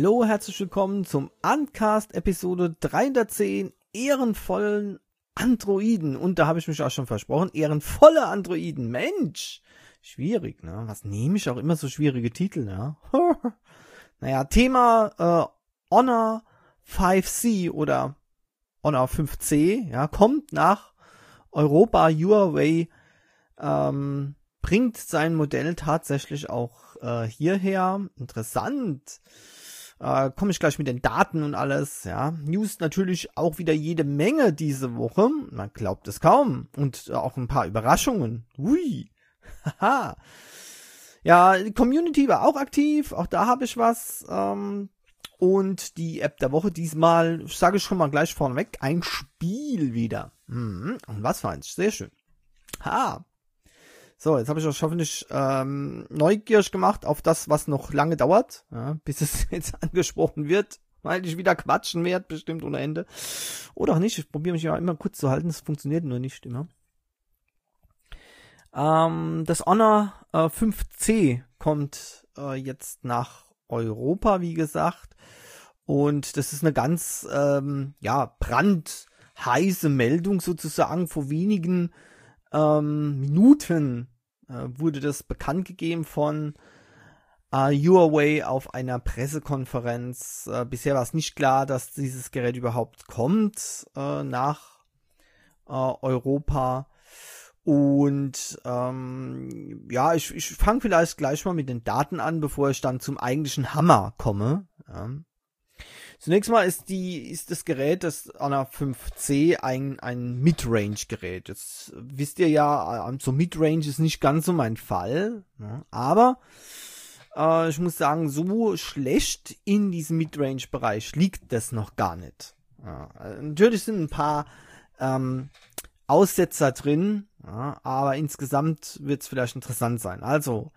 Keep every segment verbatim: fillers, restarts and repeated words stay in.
Hallo, herzlich willkommen zum Uncast Episode dreihundertzehn, ehrenvollen Androiden. Und da habe ich mich auch schon versprochen, ehrenvolle Androiden. Mensch, schwierig, ne? Was nehme ich auch immer so schwierige Titel, ne? Naja, Thema äh, Honor fünf C oder Honor fünf C, ja, kommt nach Europa. Huawei ähm, bringt sein Modell tatsächlich auch äh, hierher. Interessant. Äh, komme ich gleich mit den Daten und alles, ja. News natürlich auch wieder jede Menge diese Woche. Man glaubt es kaum. Und äh, auch ein paar Überraschungen. Ui. Haha. Ja, die Community war auch aktiv. Auch da habe ich was. Ähm, und die App der Woche diesmal, sage ich schon mal gleich vorneweg, ein Spiel wieder. Mhm. Und was für eins. Sehr schön. Ha. So, jetzt habe ich euch hoffentlich ähm, neugierig gemacht auf das, was noch lange dauert, ja, bis es jetzt angesprochen wird, weil ich wieder quatschen werde, bestimmt ohne Ende. Oder auch nicht, ich probiere mich ja immer kurz zu halten, das funktioniert nur nicht immer. Ähm, das Honor äh, fünf C kommt äh, jetzt nach Europa, wie gesagt, und das ist eine ganz ähm, ja brandheiße Meldung sozusagen. Vor wenigen Ähm, Minuten äh, wurde das bekannt gegeben von äh, Huawei auf einer Pressekonferenz. Äh, bisher war es nicht klar, dass dieses Gerät überhaupt kommt äh, nach äh, Europa. Und ähm, ja, ich, ich fange vielleicht gleich mal mit den Daten an, bevor ich dann zum eigentlichen Hammer komme. Ja. Zunächst mal ist die ist das Gerät, das Honor fünf C, ein, ein Midrange-Gerät. Jetzt wisst ihr ja, so Midrange ist nicht ganz so mein Fall. Ne? Aber äh, ich muss sagen, so schlecht in diesem Midrange-Bereich liegt das noch gar nicht. Ja, natürlich sind ein paar ähm, Aussetzer drin, ja, aber insgesamt wird es vielleicht interessant sein. Also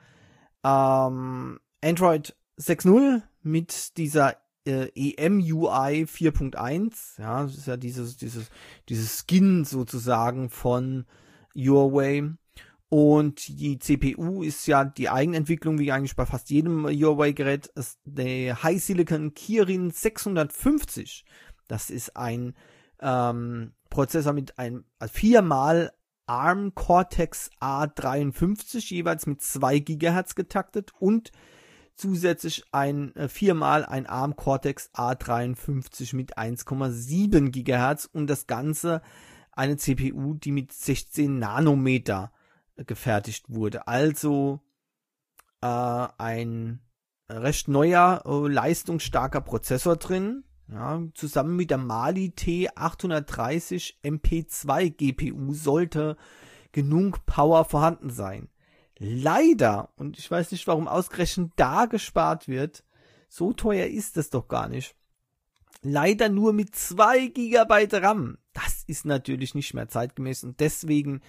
ähm, Android sechs Punkt null mit dieser E M U I vier Punkt eins, ja, das ist ja dieses, dieses, dieses Skin sozusagen von Huawei. Und die C P U ist ja die Eigenentwicklung, wie eigentlich bei fast jedem Huawei-Gerät, ist der High Silicon Kirin sechshundertfünfzig. Das ist ein ähm, Prozessor mit einem also viermal ARM Cortex A dreiundfünfzig, jeweils mit zwei Gigahertz getaktet, und zusätzlich ein äh, viermal ein ARM Cortex A dreiundfünfzig mit eins Komma sieben Gigahertz, und das Ganze eine C P U, die mit sechzehn Nanometer äh, gefertigt wurde. Also äh, ein recht neuer, äh, leistungsstarker Prozessor drin, ja, zusammen mit der Mali T achthundertdreißig M P zwei G P U sollte genug Power vorhanden sein. Leider, und ich weiß nicht, warum ausgerechnet da gespart wird, so teuer ist es doch gar nicht, leider nur mit zwei Gigabyte RAM. Das ist natürlich nicht mehr zeitgemäß und deswegen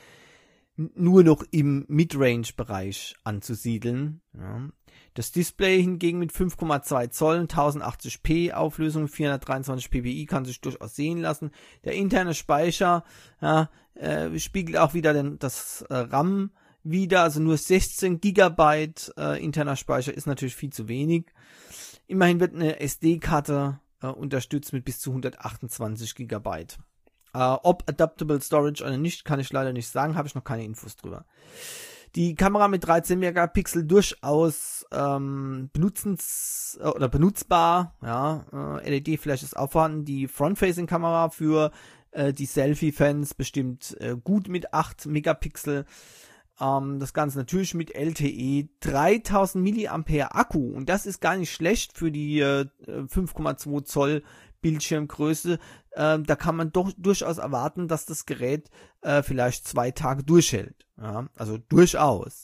nur noch im Midrange-Bereich anzusiedeln. Ja. Das Display hingegen mit fünf Komma zwei Zoll, tausendachtzig p Auflösung, vierhundertdreiundzwanzig p p i kann sich durchaus sehen lassen. Der interne Speicher ja, äh, spiegelt auch wieder den, das äh, RAM wieder, also nur sechzehn Gigabyte äh, interner Speicher ist natürlich viel zu wenig. Immerhin wird eine S D-Karte äh, unterstützt mit bis zu hundertachtundzwanzig Gigabyte. Äh, ob Adaptable Storage oder nicht, kann ich leider nicht sagen, habe ich noch keine Infos drüber. Die Kamera mit dreizehn Megapixel durchaus ähm, benutzens äh, oder benutzbar. Ja, äh, L E D-Flash ist auch vorhanden. Die Front-Facing-Kamera für äh, die Selfie-Fans bestimmt äh, gut mit acht Megapixel. Das Ganze natürlich mit L T E, dreitausend Milliampere Akku, und das ist gar nicht schlecht für die äh, fünf Komma zwei Zoll Bildschirmgröße. Äh, da kann man doch durchaus erwarten, dass das Gerät äh, vielleicht zwei Tage durchhält. Ja, also durchaus.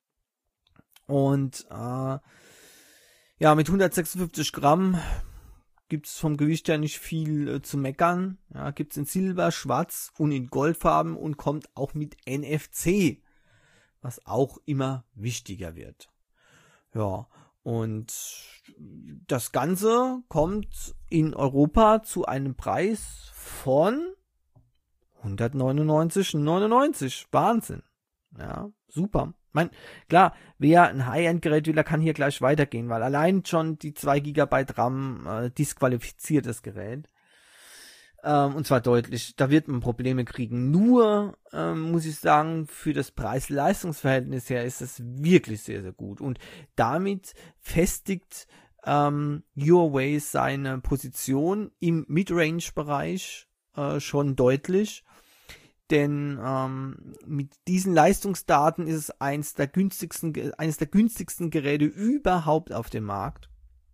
Und äh, ja, mit hundertsechsundfünfzig Gramm gibt es vom Gewicht her nicht viel äh, zu meckern. Ja, gibt es in Silber, Schwarz und in Goldfarben und kommt auch mit N F C, was auch immer wichtiger wird. Ja, und das Ganze kommt in Europa zu einem Preis von hundertneunundneunzig Euro neunundneunzig. Wahnsinn. Ja, super. mein, klar, wer ein High-End-Gerät will, der kann hier gleich weitergehen, weil allein schon die zwei Gigabyte RAM äh, disqualifiziert das Gerät. Ähm, und zwar deutlich, da wird man Probleme kriegen. Nur, ähm, muss ich sagen, für das Preis-Leistungs-Verhältnis her ist es wirklich sehr, sehr gut. Und damit festigt ähm, Huawei seine Position im Mid-Range-Bereich äh, schon deutlich. Denn ähm, mit diesen Leistungsdaten ist es eins der günstigsten, eines der günstigsten Geräte überhaupt auf dem Markt.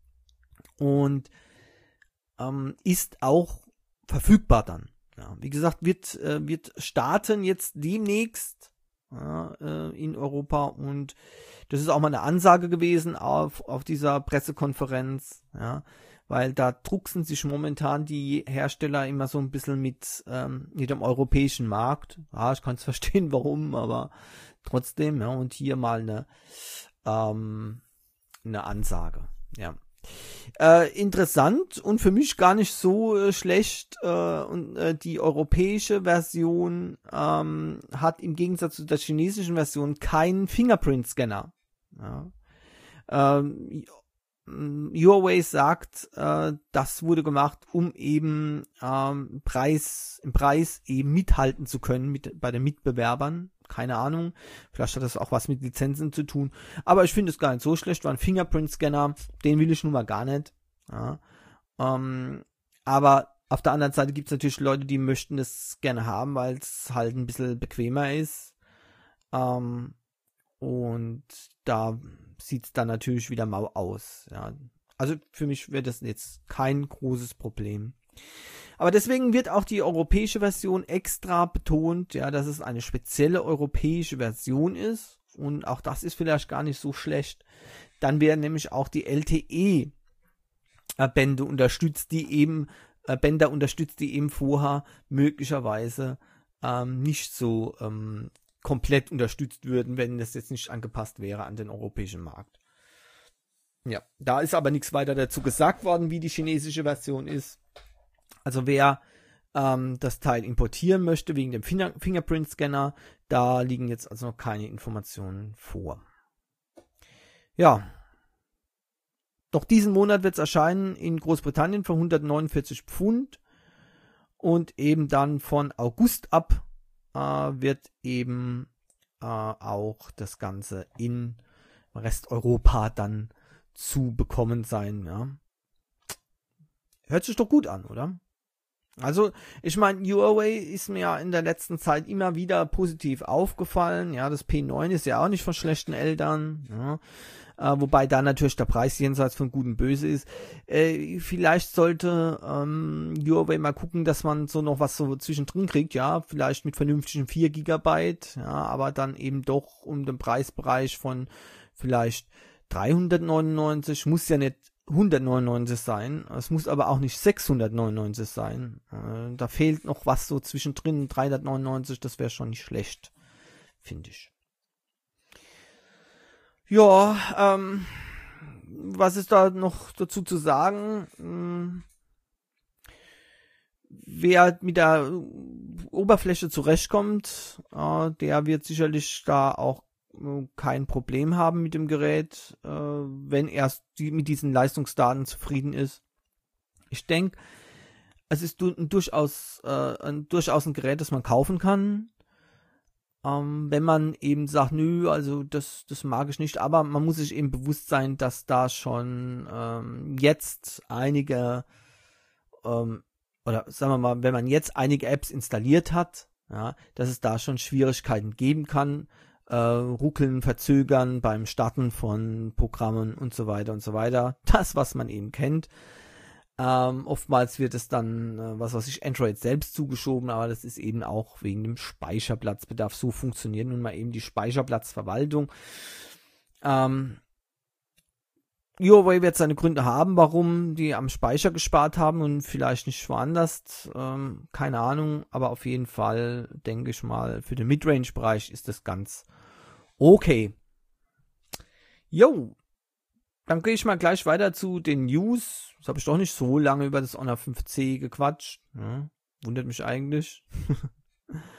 Und ähm, ist auch verfügbar dann. Ja, wie gesagt, wird, äh, wird starten jetzt demnächst ja, äh, in Europa, und das ist auch mal eine Ansage gewesen auf, auf dieser Pressekonferenz, ja, weil da drucksen sich momentan die Hersteller immer so ein bisschen mit, ähm, mit dem europäischen Markt. Ja, ich kann es verstehen, warum, aber trotzdem, ja, und hier mal eine, ähm, eine Ansage, ja. Äh, interessant und für mich gar nicht so äh, schlecht, äh, und äh, die europäische Version ähm, hat im Gegensatz zu der chinesischen Version keinen Fingerprint-Scanner. Ja. Ähm, Huawei sagt, äh, das wurde gemacht, um eben ähm, Preis, im Preis eben mithalten zu können mit, bei den Mitbewerbern. Keine Ahnung, vielleicht hat das auch was mit Lizenzen zu tun, aber ich finde es gar nicht so schlecht, weil ein Fingerprint-Scanner, den will ich nun mal gar nicht. Ja. Ähm, aber auf der anderen Seite gibt es natürlich Leute, die möchten das gerne haben, weil es halt ein bisschen bequemer ist. Ähm, und da sieht es dann natürlich wieder mau aus. Ja. Also für mich wäre das jetzt kein großes Problem. Aber deswegen wird auch die europäische Version extra betont, ja, dass es eine spezielle europäische Version ist. Und auch das ist vielleicht gar nicht so schlecht. Dann werden nämlich auch die L T E-Bänder unterstützt, die eben äh, Bänder unterstützt, die eben vorher möglicherweise ähm, nicht so ähm, komplett unterstützt würden, wenn das jetzt nicht angepasst wäre an den europäischen Markt. Ja, da ist aber nichts weiter dazu gesagt worden, wie die chinesische Version ist. Also wer ähm, das Teil importieren möchte wegen dem Finger- Fingerprint-Scanner, da liegen jetzt also noch keine Informationen vor. Ja, noch diesen Monat wird es erscheinen in Großbritannien für hundertneunundvierzig Pfund, und eben dann von August ab äh, wird eben äh, auch das Ganze in Resteuropa dann zu bekommen sein. Ja. Hört sich doch gut an, oder? Also, ich meine, Huawei ist mir ja in der letzten Zeit immer wieder positiv aufgefallen. Ja, das P neun ist ja auch nicht von schlechten Eltern. Ja. Äh, wobei da natürlich der Preis jenseits von Gut und Böse ist. Äh, vielleicht sollte ähm, Huawei mal gucken, dass man so noch was so zwischendrin kriegt. Ja, vielleicht mit vernünftigen vier Gigabyte. Ja, aber dann eben doch um den Preisbereich von vielleicht dreihundertneunundneunzig. Muss ja nicht hundertneunundneunzig sein, es muss aber auch nicht sechshundertneunundneunzig sein. Äh, da fehlt noch was so zwischendrin, dreihundertneunundneunzig, das wäre schon nicht schlecht, finde ich. Ja, ähm, was ist da noch dazu zu sagen? Hm, wer mit der Oberfläche zurechtkommt, äh, der wird sicherlich da auch kein Problem haben mit dem Gerät, äh, wenn er mit diesen Leistungsdaten zufrieden ist. Ich denke, es ist du, durchaus, äh, ein, durchaus ein Gerät, das man kaufen kann, ähm, wenn man eben sagt, nö, also das, das mag ich nicht, aber man muss sich eben bewusst sein, dass da schon ähm, jetzt einige, ähm, oder sagen wir mal, wenn man jetzt einige Apps installiert hat, ja, dass es da schon Schwierigkeiten geben kann, Äh, ruckeln, verzögern beim Starten von Programmen und so weiter und so weiter. Das, was man eben kennt. Ähm, oftmals wird es dann, äh, was weiß ich, Android selbst zugeschoben, aber das ist eben auch wegen dem Speicherplatzbedarf. So funktioniert nun mal eben die Speicherplatzverwaltung. Ähm, Huawei wird seine Gründe haben, warum die am Speicher gespart haben und vielleicht nicht woanders. Ähm, keine Ahnung, aber auf jeden Fall, denke ich mal, für den Midrange-Bereich ist das ganz okay. Jo, dann gehe ich mal gleich weiter zu den News. Das habe ich doch nicht so lange über das Honor fünf C gequatscht. Ja, wundert mich eigentlich.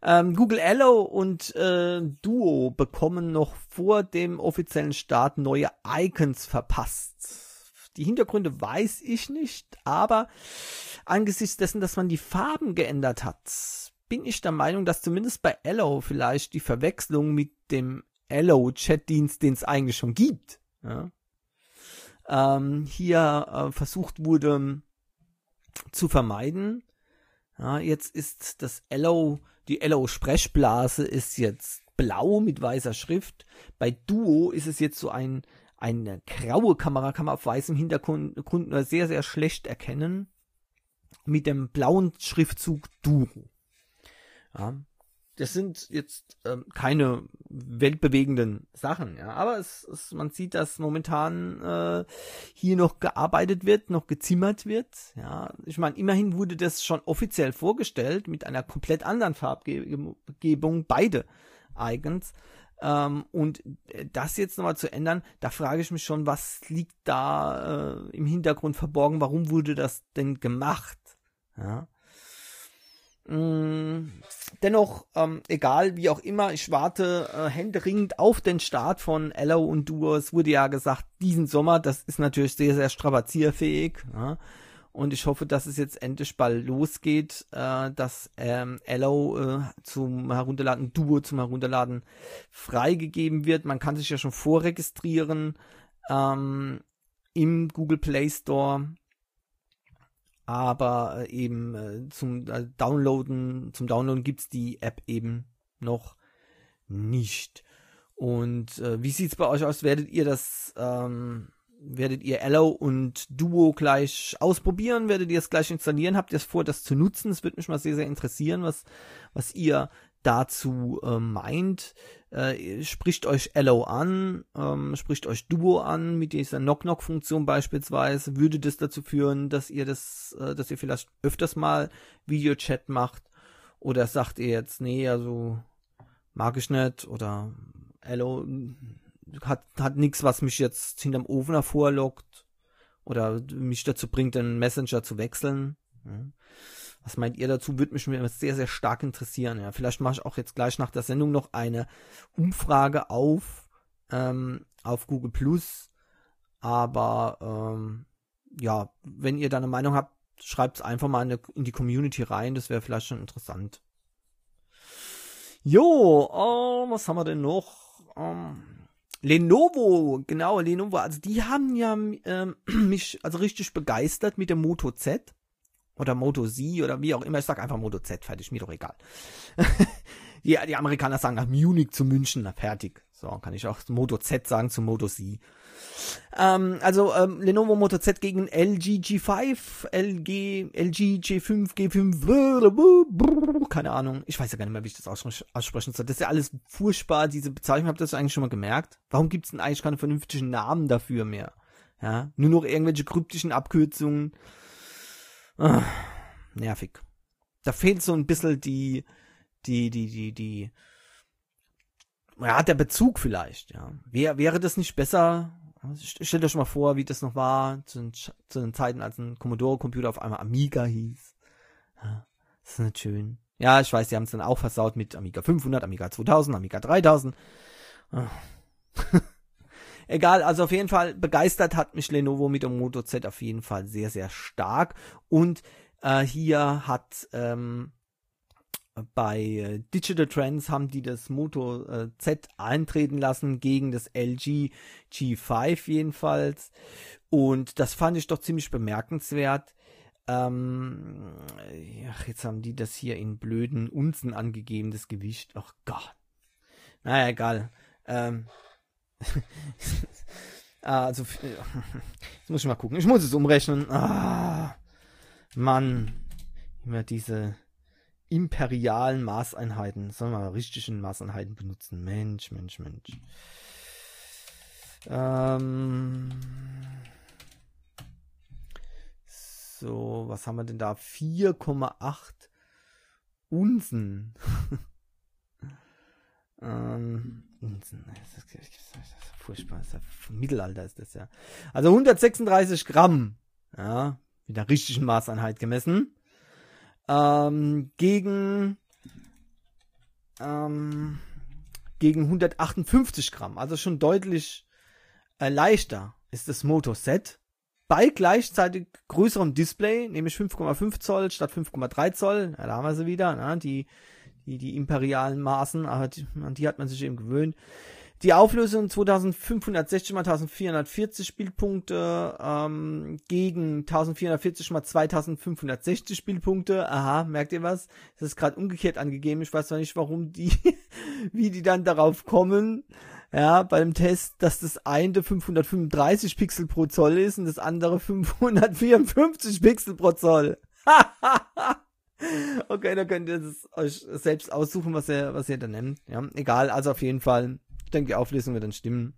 Ähm, Google Allo und äh, Duo bekommen noch vor dem offiziellen Start neue Icons verpasst. Die Hintergründe weiß ich nicht, aber angesichts dessen, dass man die Farben geändert hat, bin ich der Meinung, dass zumindest bei Allo vielleicht die Verwechslung mit dem Allo-Chat-Dienst, den es eigentlich schon gibt, ja, ähm, hier äh, versucht wurde zu vermeiden. Ja, jetzt ist das Allo, die Allo-Sprechblase ist jetzt blau mit weißer Schrift. Bei Duo ist es jetzt so ein eine graue Kamera, kann man auf weißem Hintergrund nur sehr, sehr schlecht erkennen. Mit dem blauen Schriftzug Duo. Ja, das sind jetzt ähm, keine weltbewegenden Sachen, ja, aber es, es, man sieht, dass momentan äh, hier noch gearbeitet wird, noch gezimmert wird. Ja, ich meine, immerhin wurde das schon offiziell vorgestellt mit einer komplett anderen Farbgebung, beide Icons. Ähm, und das jetzt nochmal zu ändern, da frage ich mich schon, was liegt da äh, im Hintergrund verborgen? Warum wurde das denn gemacht? Ja. Dennoch, ähm, egal, wie auch immer, ich warte äh, händeringend auf den Start von Allo und Duo. Es wurde ja gesagt, diesen Sommer, das ist natürlich sehr, sehr strapazierfähig. Ja? Und ich hoffe, dass es jetzt endlich bald losgeht, äh, dass ähm, Allo äh, zum Herunterladen, Duo zum Herunterladen freigegeben wird. Man kann sich ja schon vorregistrieren ähm, im Google Play Store. Aber eben äh, zum äh, Downloaden, zum Downloaden gibt's die App eben noch nicht. Und äh, wie sieht's bei euch aus? Werdet ihr das, ähm, werdet ihr Allo und Duo gleich ausprobieren? Werdet ihr es gleich installieren? Habt ihr es vor, das zu nutzen? Es würde mich mal sehr, sehr interessieren, was, was ihr dazu äh, meint. Äh, spricht euch Allo an, ähm, spricht euch Duo an mit dieser Knock-Knock-Funktion beispielsweise. Würde das dazu führen, dass ihr das, äh, dass ihr vielleicht öfters mal Videochat macht? Oder sagt ihr jetzt, nee, also mag ich nicht, oder Allo hat, hat nichts, was mich jetzt hinterm Ofen hervorlockt oder mich dazu bringt, den Messenger zu wechseln? Ja. Was meint ihr dazu? Würde mich sehr, sehr stark interessieren. Ja, vielleicht mache ich auch jetzt gleich nach der Sendung noch eine Umfrage auf, ähm, auf Google Plus. Aber ähm, ja, wenn ihr da eine Meinung habt, schreibt es einfach mal in, in die Community rein. Das wäre vielleicht schon interessant. Jo, oh, was haben wir denn noch? Um, Lenovo, genau, Lenovo. Also die haben ja ähm, mich also richtig begeistert mit dem Moto Z. Oder Moto Z oder wie auch immer. Ich sag einfach Moto Z, fertig, mir doch egal. die, die Amerikaner sagen nach Munich zu München, na fertig. So, kann ich auch Moto Z sagen zu Moto Z. Ähm, also ähm, Lenovo Moto Z gegen L G G fünf, L G, L G G fünf, G fünf, keine Ahnung. Ich weiß ja gar nicht mehr, wie ich das aussprechen soll. Das ist ja alles furchtbar, diese Bezeichnung. Habt ihr das eigentlich schon mal gemerkt? Warum gibt es denn eigentlich keine vernünftigen Namen dafür mehr? Ja, nur noch irgendwelche kryptischen Abkürzungen. Ah, nervig. Da fehlt so ein bisschen die, die, die, die, die, ja, der Bezug vielleicht, ja. Wär, wäre das nicht besser? Stellt euch mal vor, wie das noch war, zu den, zu den Zeiten, als ein Commodore-Computer auf einmal Amiga hieß. Ja, das ist nicht schön. Ja, ich weiß, die haben es dann auch versaut mit Amiga fünfhundert, Amiga zweitausend, Amiga dreitausend. Ah. Egal, also auf jeden Fall begeistert hat mich Lenovo mit dem Moto Z auf jeden Fall sehr, sehr stark. Und äh, hier hat ähm, bei äh, Digital Trends haben die das Moto äh, Z eintreten lassen gegen das L G G fünf jedenfalls. Und das fand ich doch ziemlich bemerkenswert. Ähm, ach, jetzt haben die das hier in blöden Unzen angegeben, das Gewicht. Ach Gott. Naja, egal. Ähm, also, jetzt muss ich mal gucken. Ich muss es umrechnen. Ah, Mann. Immer diese imperialen Maßeinheiten. Sollen wir mal richtigen Maßeinheiten benutzen? Mensch, Mensch, Mensch. Ähm, so, was haben wir denn da? vier Komma acht Unzen. ähm, Unzen. Das ist, das ist furchtbar. Das ist ja, Mittelalter ist das ja. Also hundertsechsunddreißig Gramm. Ja, mit einer richtigen Maßeinheit gemessen. Ähm, gegen ähm, gegen hundertachtundfünfzig Gramm, also schon deutlich äh, leichter ist das Moto Z. Bei gleichzeitig größerem Display, nämlich fünf Komma fünf Zoll statt fünf Komma drei Zoll. Ja, da haben wir sie wieder, ne? die, die, die imperialen Maßen, aber die, an die hat man sich eben gewöhnt. Die Auflösung zweitausendfünfhundertsechzig mal eintausendvierhundertvierzig Bildpunkte ähm, gegen eintausendvierhundertvierzig mal zweitausendfünfhundertsechzig Bildpunkte. Aha, merkt ihr was? Das ist gerade umgekehrt angegeben. Ich weiß zwar nicht, warum die, wie die dann darauf kommen. Ja, beim Test, dass das eine fünfhundertfünfunddreißig Pixel pro Zoll ist und das andere fünfhundertvierundfünfzig Pixel pro Zoll. Okay, da könnt ihr es euch selbst aussuchen, was ihr, was ihr da nehmt. Ja, egal, also auf jeden Fall. Ich denke, die Auflösung wird dann stimmen.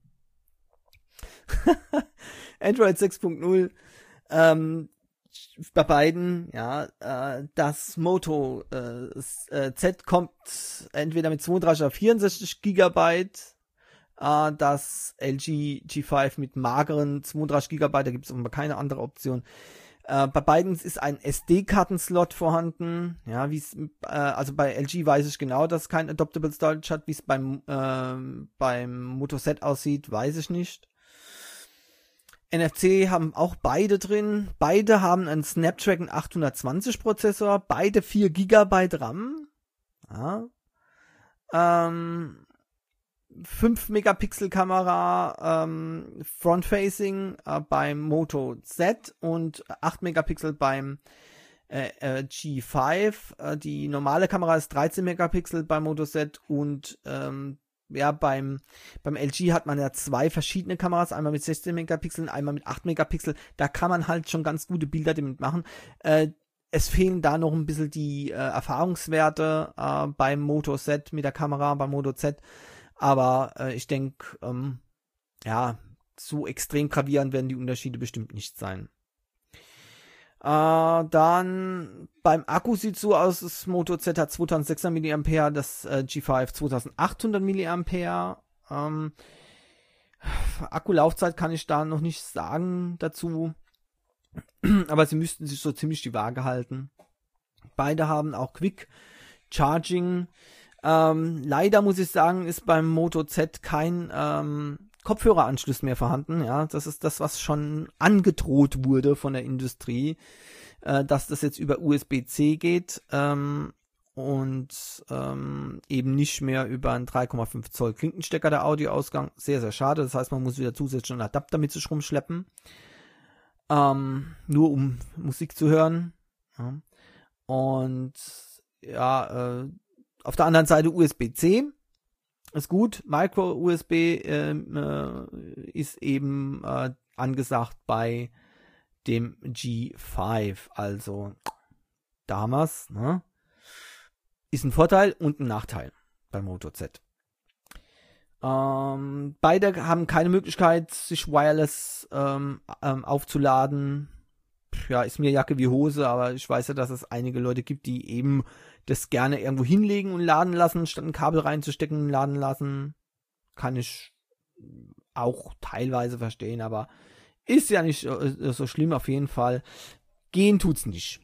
Android sechs Punkt null. Ähm, bei beiden, ja, äh, das Moto äh, Z kommt entweder mit zweiunddreißig oder vierundsechzig Gigabyte. Äh, das L G G fünf mit mageren zweiunddreißig Gigabyte, da gibt es aber keine andere Option. Äh, bei beiden ist ein S D-Kartenslot vorhanden. Ja, wie es, äh, also bei L G weiß ich genau, dass es kein Adoptable Storage hat. Wie es beim äh, beim Moto Z aussieht, weiß ich nicht. N F C haben auch beide drin. Beide haben einen Snapdragon achthundertzwanzig Prozessor. Beide vier Gigabyte RAM. Ja. Ähm, fünf Megapixel Kamera ähm, Front-Facing äh, beim Moto Z und acht Megapixel beim äh, äh, G fünf. Äh, die normale Kamera ist dreizehn Megapixel beim Moto Z und ähm, ja, beim beim L G hat man ja zwei verschiedene Kameras, einmal mit sechzehn Megapixel, einmal mit acht Megapixel. Da kann man halt schon ganz gute Bilder damit machen. Äh, Es fehlen da noch ein bisschen die äh, Erfahrungswerte äh, beim Moto Z mit der Kamera, beim Moto Z. Aber äh, ich denke, ähm, ja, so extrem gravierend werden die Unterschiede bestimmt nicht sein. Äh, dann beim Akku sieht es so aus, das Moto Z hat zweitausendsechshundert Milliampere, das äh, G fünf zweitausendachthundert Milliampere. Ähm, Akkulaufzeit kann ich da noch nicht sagen dazu. Aber sie müssten sich so ziemlich die Waage halten. Beide haben auch Quick Charging. Ähm, leider muss ich sagen, ist beim Moto Z kein ähm, Kopfhöreranschluss mehr vorhanden. Ja, das ist das, was schon angedroht wurde von der Industrie, äh, dass das jetzt über U S B C geht ähm, und ähm, eben nicht mehr über einen drei Komma fünf Zoll Klinkenstecker der Audioausgang. Sehr, sehr schade. Das heißt, man muss wieder zusätzlich einen Adapter mit sich rumschleppen, ähm, nur um Musik zu hören. Ja. Und ja, äh, auf der anderen Seite U S B C ist gut. Micro-U S B ähm, äh, ist eben äh, angesagt bei dem G fünf. Also damals, ne? Ist ein Vorteil und ein Nachteil beim Moto Z. Ähm, beide haben keine Möglichkeit, sich wireless ähm, ähm, aufzuladen. Ja, ist mir Jacke wie Hose, aber ich weiß ja, dass es einige Leute gibt, die eben das gerne irgendwo hinlegen und laden lassen, statt ein Kabel reinzustecken und laden lassen. Kann ich auch teilweise verstehen, aber ist ja nicht äh, so schlimm auf jeden Fall. Gehen tut's nicht.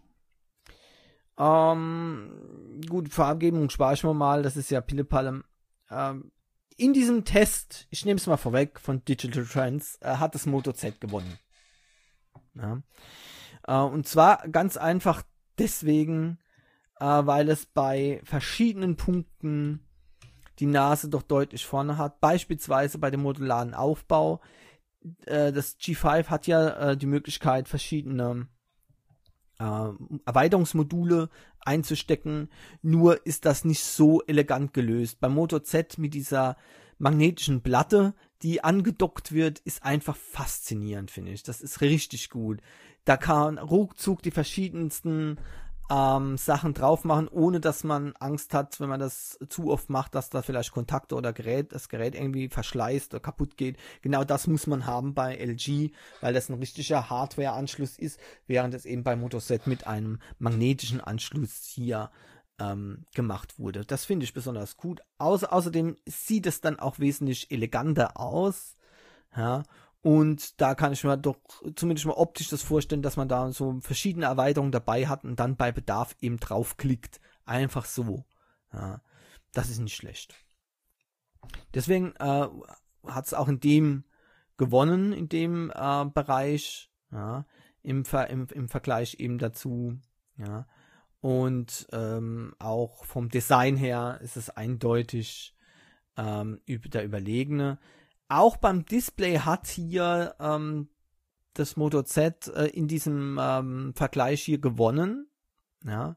Ähm, gut, Farbgebung spare ich mir mal, das ist ja Pillepalle. Ähm, in diesem Test, ich nehme es mal vorweg, von Digital Trends, äh, hat das Moto Z gewonnen. Ja. Äh, und zwar ganz einfach deswegen, äh, weil es bei verschiedenen Punkten die Nase doch deutlich vorne hat. Beispielsweise bei dem modularen Aufbau. Äh, das G fünf hat ja äh, die Möglichkeit, verschiedene äh, Erweiterungsmodule einzustecken. Nur ist das nicht so elegant gelöst. Beim Moto Z mit dieser magnetischen Platte, die angedockt wird, ist einfach faszinierend, finde ich. Das ist richtig gut. Da kann ruckzuck die verschiedensten ähm, Sachen drauf machen, ohne dass man Angst hat, wenn man das zu oft macht, dass da vielleicht Kontakte oder Gerät, das Gerät irgendwie verschleißt oder kaputt geht. Genau das muss man haben bei L G, weil das ein richtiger Hardware-Anschluss ist, während es eben bei Moto Z mit einem magnetischen Anschluss hier ähm, gemacht wurde. Das finde ich besonders gut. Außer, außerdem sieht es dann auch wesentlich eleganter aus. Ja, und da kann ich mir doch zumindest mal optisch das vorstellen, dass man da so verschiedene Erweiterungen dabei hat und dann bei Bedarf eben draufklickt. Einfach so. Ja. das ist nicht schlecht. Deswegen äh, hat es auch in dem gewonnen, in dem äh, Bereich, ja, im, Ver im, im Vergleich eben dazu, ja. Und ähm, auch vom Design her ist es eindeutig ähm, der Überlegene. Auch beim Display hat hier ähm, das Moto Z äh, in diesem ähm, Vergleich hier gewonnen. Ja.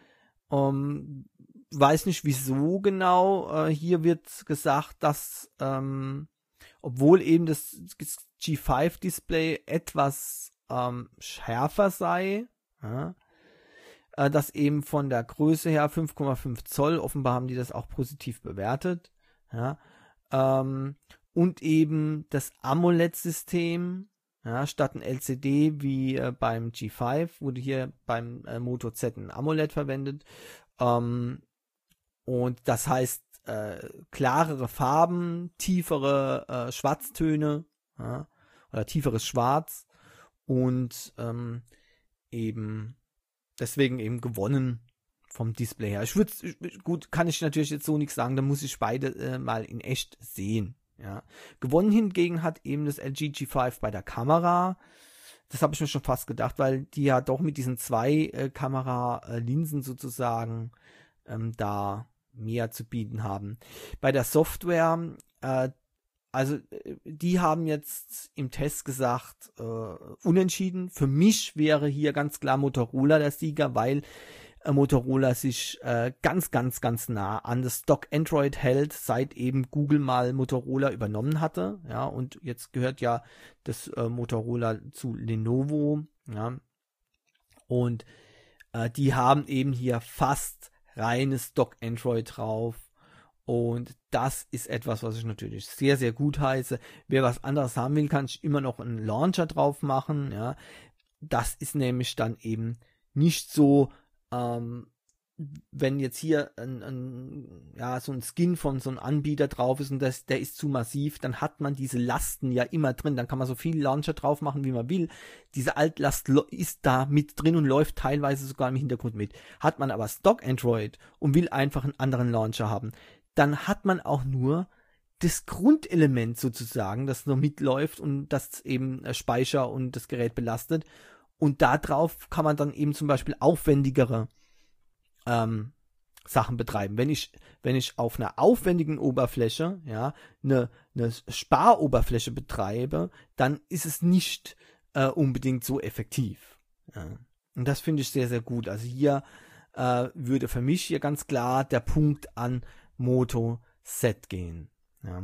Um, weiß nicht wieso genau. Äh, hier wird gesagt, dass ähm, obwohl eben das G fünf Display etwas ähm, schärfer sei, ja, äh, dass eben von der Größe her fünf Komma fünf Zoll, offenbar haben die das auch positiv bewertet, ja, ähm, und eben das AMOLED-System, ja, statt ein L C D wie äh, beim G fünf wurde hier beim äh, Moto Z ein AMOLED verwendet, ähm, und das heißt äh, klarere Farben, tiefere äh, Schwarztöne, ja, oder tieferes Schwarz und ähm, eben deswegen eben gewonnen vom Display her. Ich würde, gut, kann ich natürlich jetzt so nichts sagen, da muss ich beide äh, mal in echt sehen. Ja. Gewonnen hingegen hat eben das L G G fünf bei der Kamera. Das habe ich mir schon fast gedacht, weil die ja doch mit diesen zwei äh, Kameralinsen sozusagen ähm, da mehr zu bieten haben. Bei der Software, äh, also die haben jetzt im Test gesagt, äh, unentschieden. Für mich wäre hier ganz klar Motorola der Sieger, weil äh, Motorola sich äh, ganz, ganz, ganz nah an das Stock Android hält, seit eben Google mal Motorola übernommen hatte. Ja, und jetzt gehört ja das äh, Motorola zu Lenovo. Ja, und äh, die haben eben hier fast reines Stock Android drauf. Und das ist etwas, was ich natürlich sehr, sehr gut heiße. Wer was anderes haben will, kann ich immer noch einen Launcher drauf machen. Ja, das ist nämlich dann eben nicht so, ähm, wenn jetzt hier ein, ein, ja, so ein Skin von so einem Anbieter drauf ist und das, der ist zu massiv, dann hat man diese Lasten ja immer drin. Dann kann man so viel Launcher drauf machen, wie man will. Diese Altlast ist da mit drin und läuft teilweise sogar im Hintergrund mit. Hat man aber Stock Android und will einfach einen anderen Launcher haben, dann hat man auch nur das Grundelement sozusagen, das noch mitläuft und das eben Speicher und das Gerät belastet. Und darauf kann man dann eben zum Beispiel aufwendigere ähm, Sachen betreiben. Wenn ich, wenn ich auf einer aufwendigen Oberfläche, ja, eine, eine Sparoberfläche betreibe, dann ist es nicht äh, unbedingt so effektiv. Ja. Und das finde ich sehr, sehr gut. Also hier äh, würde für mich hier ganz klar der Punkt an Moto Z gehen. Ja.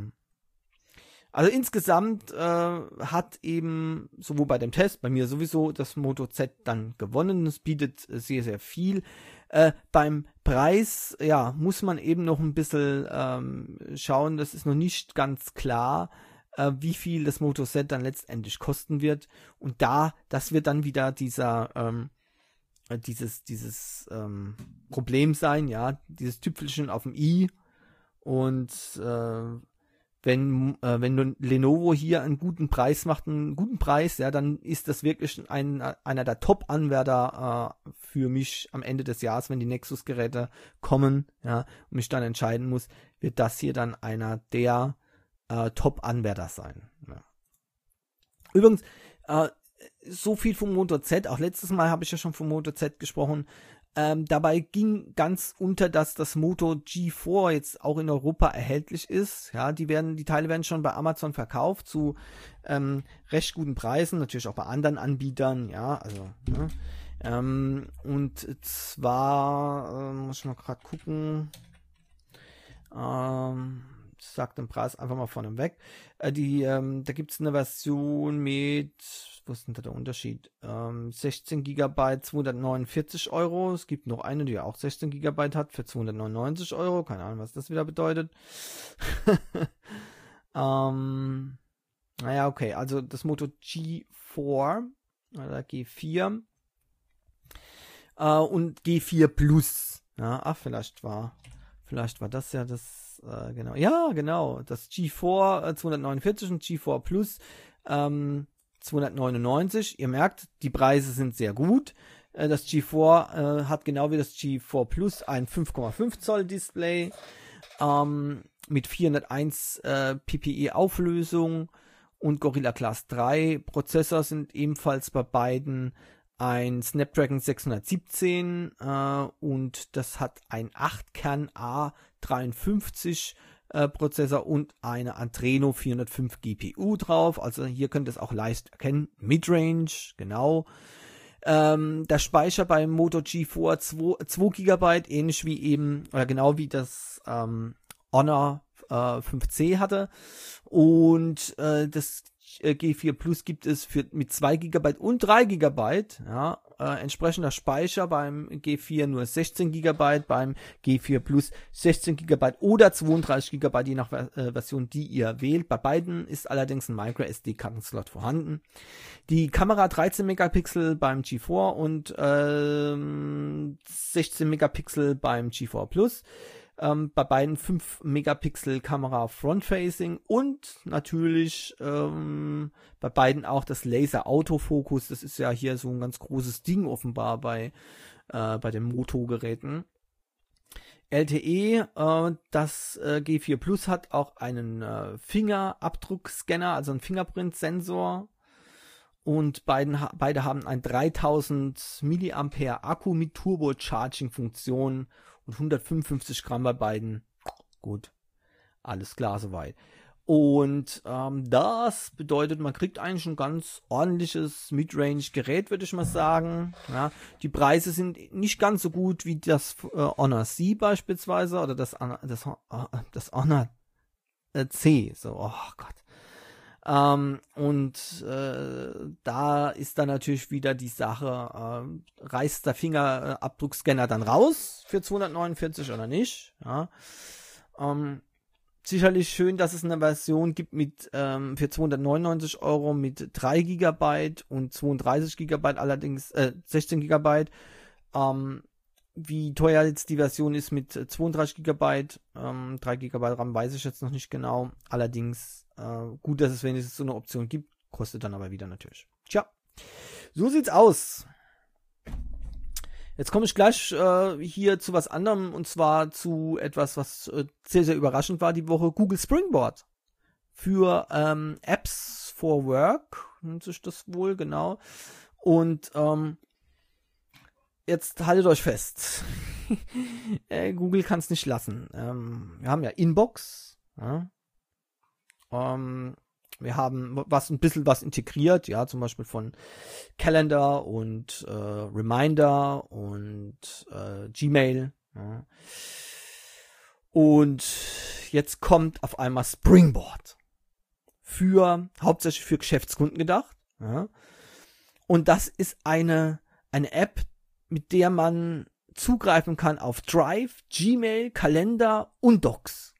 Also insgesamt äh, hat eben sowohl bei dem Test, bei mir sowieso, das Moto Z dann gewonnen. Es bietet sehr, sehr viel. Äh, beim Preis, ja, muss man eben noch ein bisschen ähm, schauen. Das ist noch nicht ganz klar, äh, wie viel das Moto Z dann letztendlich kosten wird. Und da, das wird dann wieder dieser ähm, dieses, dieses ähm, Problem sein, ja, dieses Tüpfelchen auf dem i. Und äh, wenn, äh, wenn Lenovo hier einen guten Preis macht, einen guten Preis, ja, dann ist das wirklich ein, einer der Top-Anwärter äh, für mich am Ende des Jahres, wenn die Nexus-Geräte kommen, ja, und mich dann entscheiden muss, wird das hier dann einer der äh, Top-Anwärter sein. Ja. Übrigens, äh, so viel vom Moto Z, auch letztes Mal habe ich ja schon vom Moto Z gesprochen. Ähm, dabei ging ganz unter, dass das Moto G vier jetzt auch in Europa erhältlich ist. Ja, die werden, die Teile werden schon bei Amazon verkauft zu ähm, recht guten Preisen, natürlich auch bei anderen Anbietern. Ja, also ne? ähm, und zwar äh, muss ich mal gerade gucken. Ähm, ich sag den Preis einfach mal von dem weg. Äh, die, ähm, da gibt es eine Version mit, wo ist denn da der Unterschied? Ähm, sechzehn Gigabyte, zweihundertneunundvierzig Euro. Es gibt noch eine, die auch sechzehn Gigabyte hat für zweihundertneunundneunzig Euro. Keine Ahnung, was das wieder bedeutet. ähm, naja, okay. Also das Moto G vier oder G vier äh, und G vier Plus. Ja, ach, vielleicht war, vielleicht war das ja das, äh, genau. Ja, genau. Das G vier äh, zweihundertneunundvierzig und G vier Plus ähm, zweihundertneunundneunzig. Ihr merkt, die Preise sind sehr gut. Das G vier äh, hat genau wie das G vier Plus ein fünf Komma fünf Zoll Display ähm, mit vierhunderteins äh, p p i Auflösung und Gorilla Glass drei. Prozessor sind ebenfalls bei beiden ein Snapdragon sechshundertsiebzehn äh, und das hat ein acht Kern A dreiundfünfzig äh, Prozessor und eine Adreno vierhundertfünf G P U drauf. Also hier könnt ihr es auch leicht erkennen. Midrange, genau. Ähm, der Speicher beim Moto G vier zwei Gigabyte, ähnlich wie eben, oder genau wie das ähm, Honor äh, fünf C hatte. Und äh, das G vier Plus gibt es für mit zwei Gigabyte und drei Gigabyte, ja, äh, entsprechender Speicher beim G vier nur sechzehn Gigabyte, beim G vier Plus sechzehn Gigabyte oder zweiunddreißig Gigabyte, je nach äh, Version, die ihr wählt. Bei beiden ist allerdings ein Micro S D-Kartenslot vorhanden. Die Kamera dreizehn Megapixel beim G vier und ähm, sechzehn Megapixel beim G vier Plus. Ähm, bei beiden fünf Megapixel Kamera Front-Facing und natürlich ähm, bei beiden auch das Laser-Autofokus. Das ist ja hier so ein ganz großes Ding offenbar bei, äh, bei den Moto-Geräten. L T E, äh, das äh, G vier Plus hat auch einen äh, Fingerabdruckscanner, also einen Fingerprint-Sensor. Und beiden, beide haben einen dreitausend Milliampere Akku mit Turbo-Charging-Funktion und hundertfünfundfünfzig Gramm bei beiden. Gut, alles klar soweit. Und ähm, das bedeutet, man kriegt eigentlich ein ganz ordentliches Midrange-Gerät, würde ich mal sagen. Ja, die Preise sind nicht ganz so gut wie das äh, Honor C beispielsweise oder das, das, das Honor C. So, oh Gott. Ähm, und äh, da ist dann natürlich wieder die Sache, äh, reißt der Fingerabdruckscanner dann raus für zweihundertneunundvierzig oder nicht? Ja. Ähm, sicherlich schön, dass es eine Version gibt mit ähm, für zweihundertneunundneunzig Euro mit drei Gigabyte und zweiunddreißig Gigabyte, allerdings äh, sechzehn Gigabyte. Ähm, wie teuer jetzt die Version ist mit zweiunddreißig Gigabyte, ähm, drei Gigabyte RAM weiß ich jetzt noch nicht genau. Allerdings äh, gut, dass es wenigstens so eine Option gibt, kostet dann aber wieder natürlich. Tja, so sieht's aus. Jetzt komme ich gleich äh, hier zu was anderem und zwar zu etwas, was äh, sehr, sehr überraschend war die Woche. Google Springboard für ähm, Apps for Work, nennt sich das wohl, genau. Und ähm, jetzt haltet euch fest. äh, Google kann es nicht lassen. Ähm, wir haben ja Inbox. Ja. Ähm, wir haben was ein bisschen was integriert, ja, zum Beispiel von Calendar und äh, Reminder und äh, Gmail. Ja. Und jetzt kommt auf einmal Springboard. Für, hauptsächlich für Geschäftskunden gedacht. Ja. Und das ist eine, eine App, mit der man zugreifen kann auf Drive, Gmail, Kalender und Docs.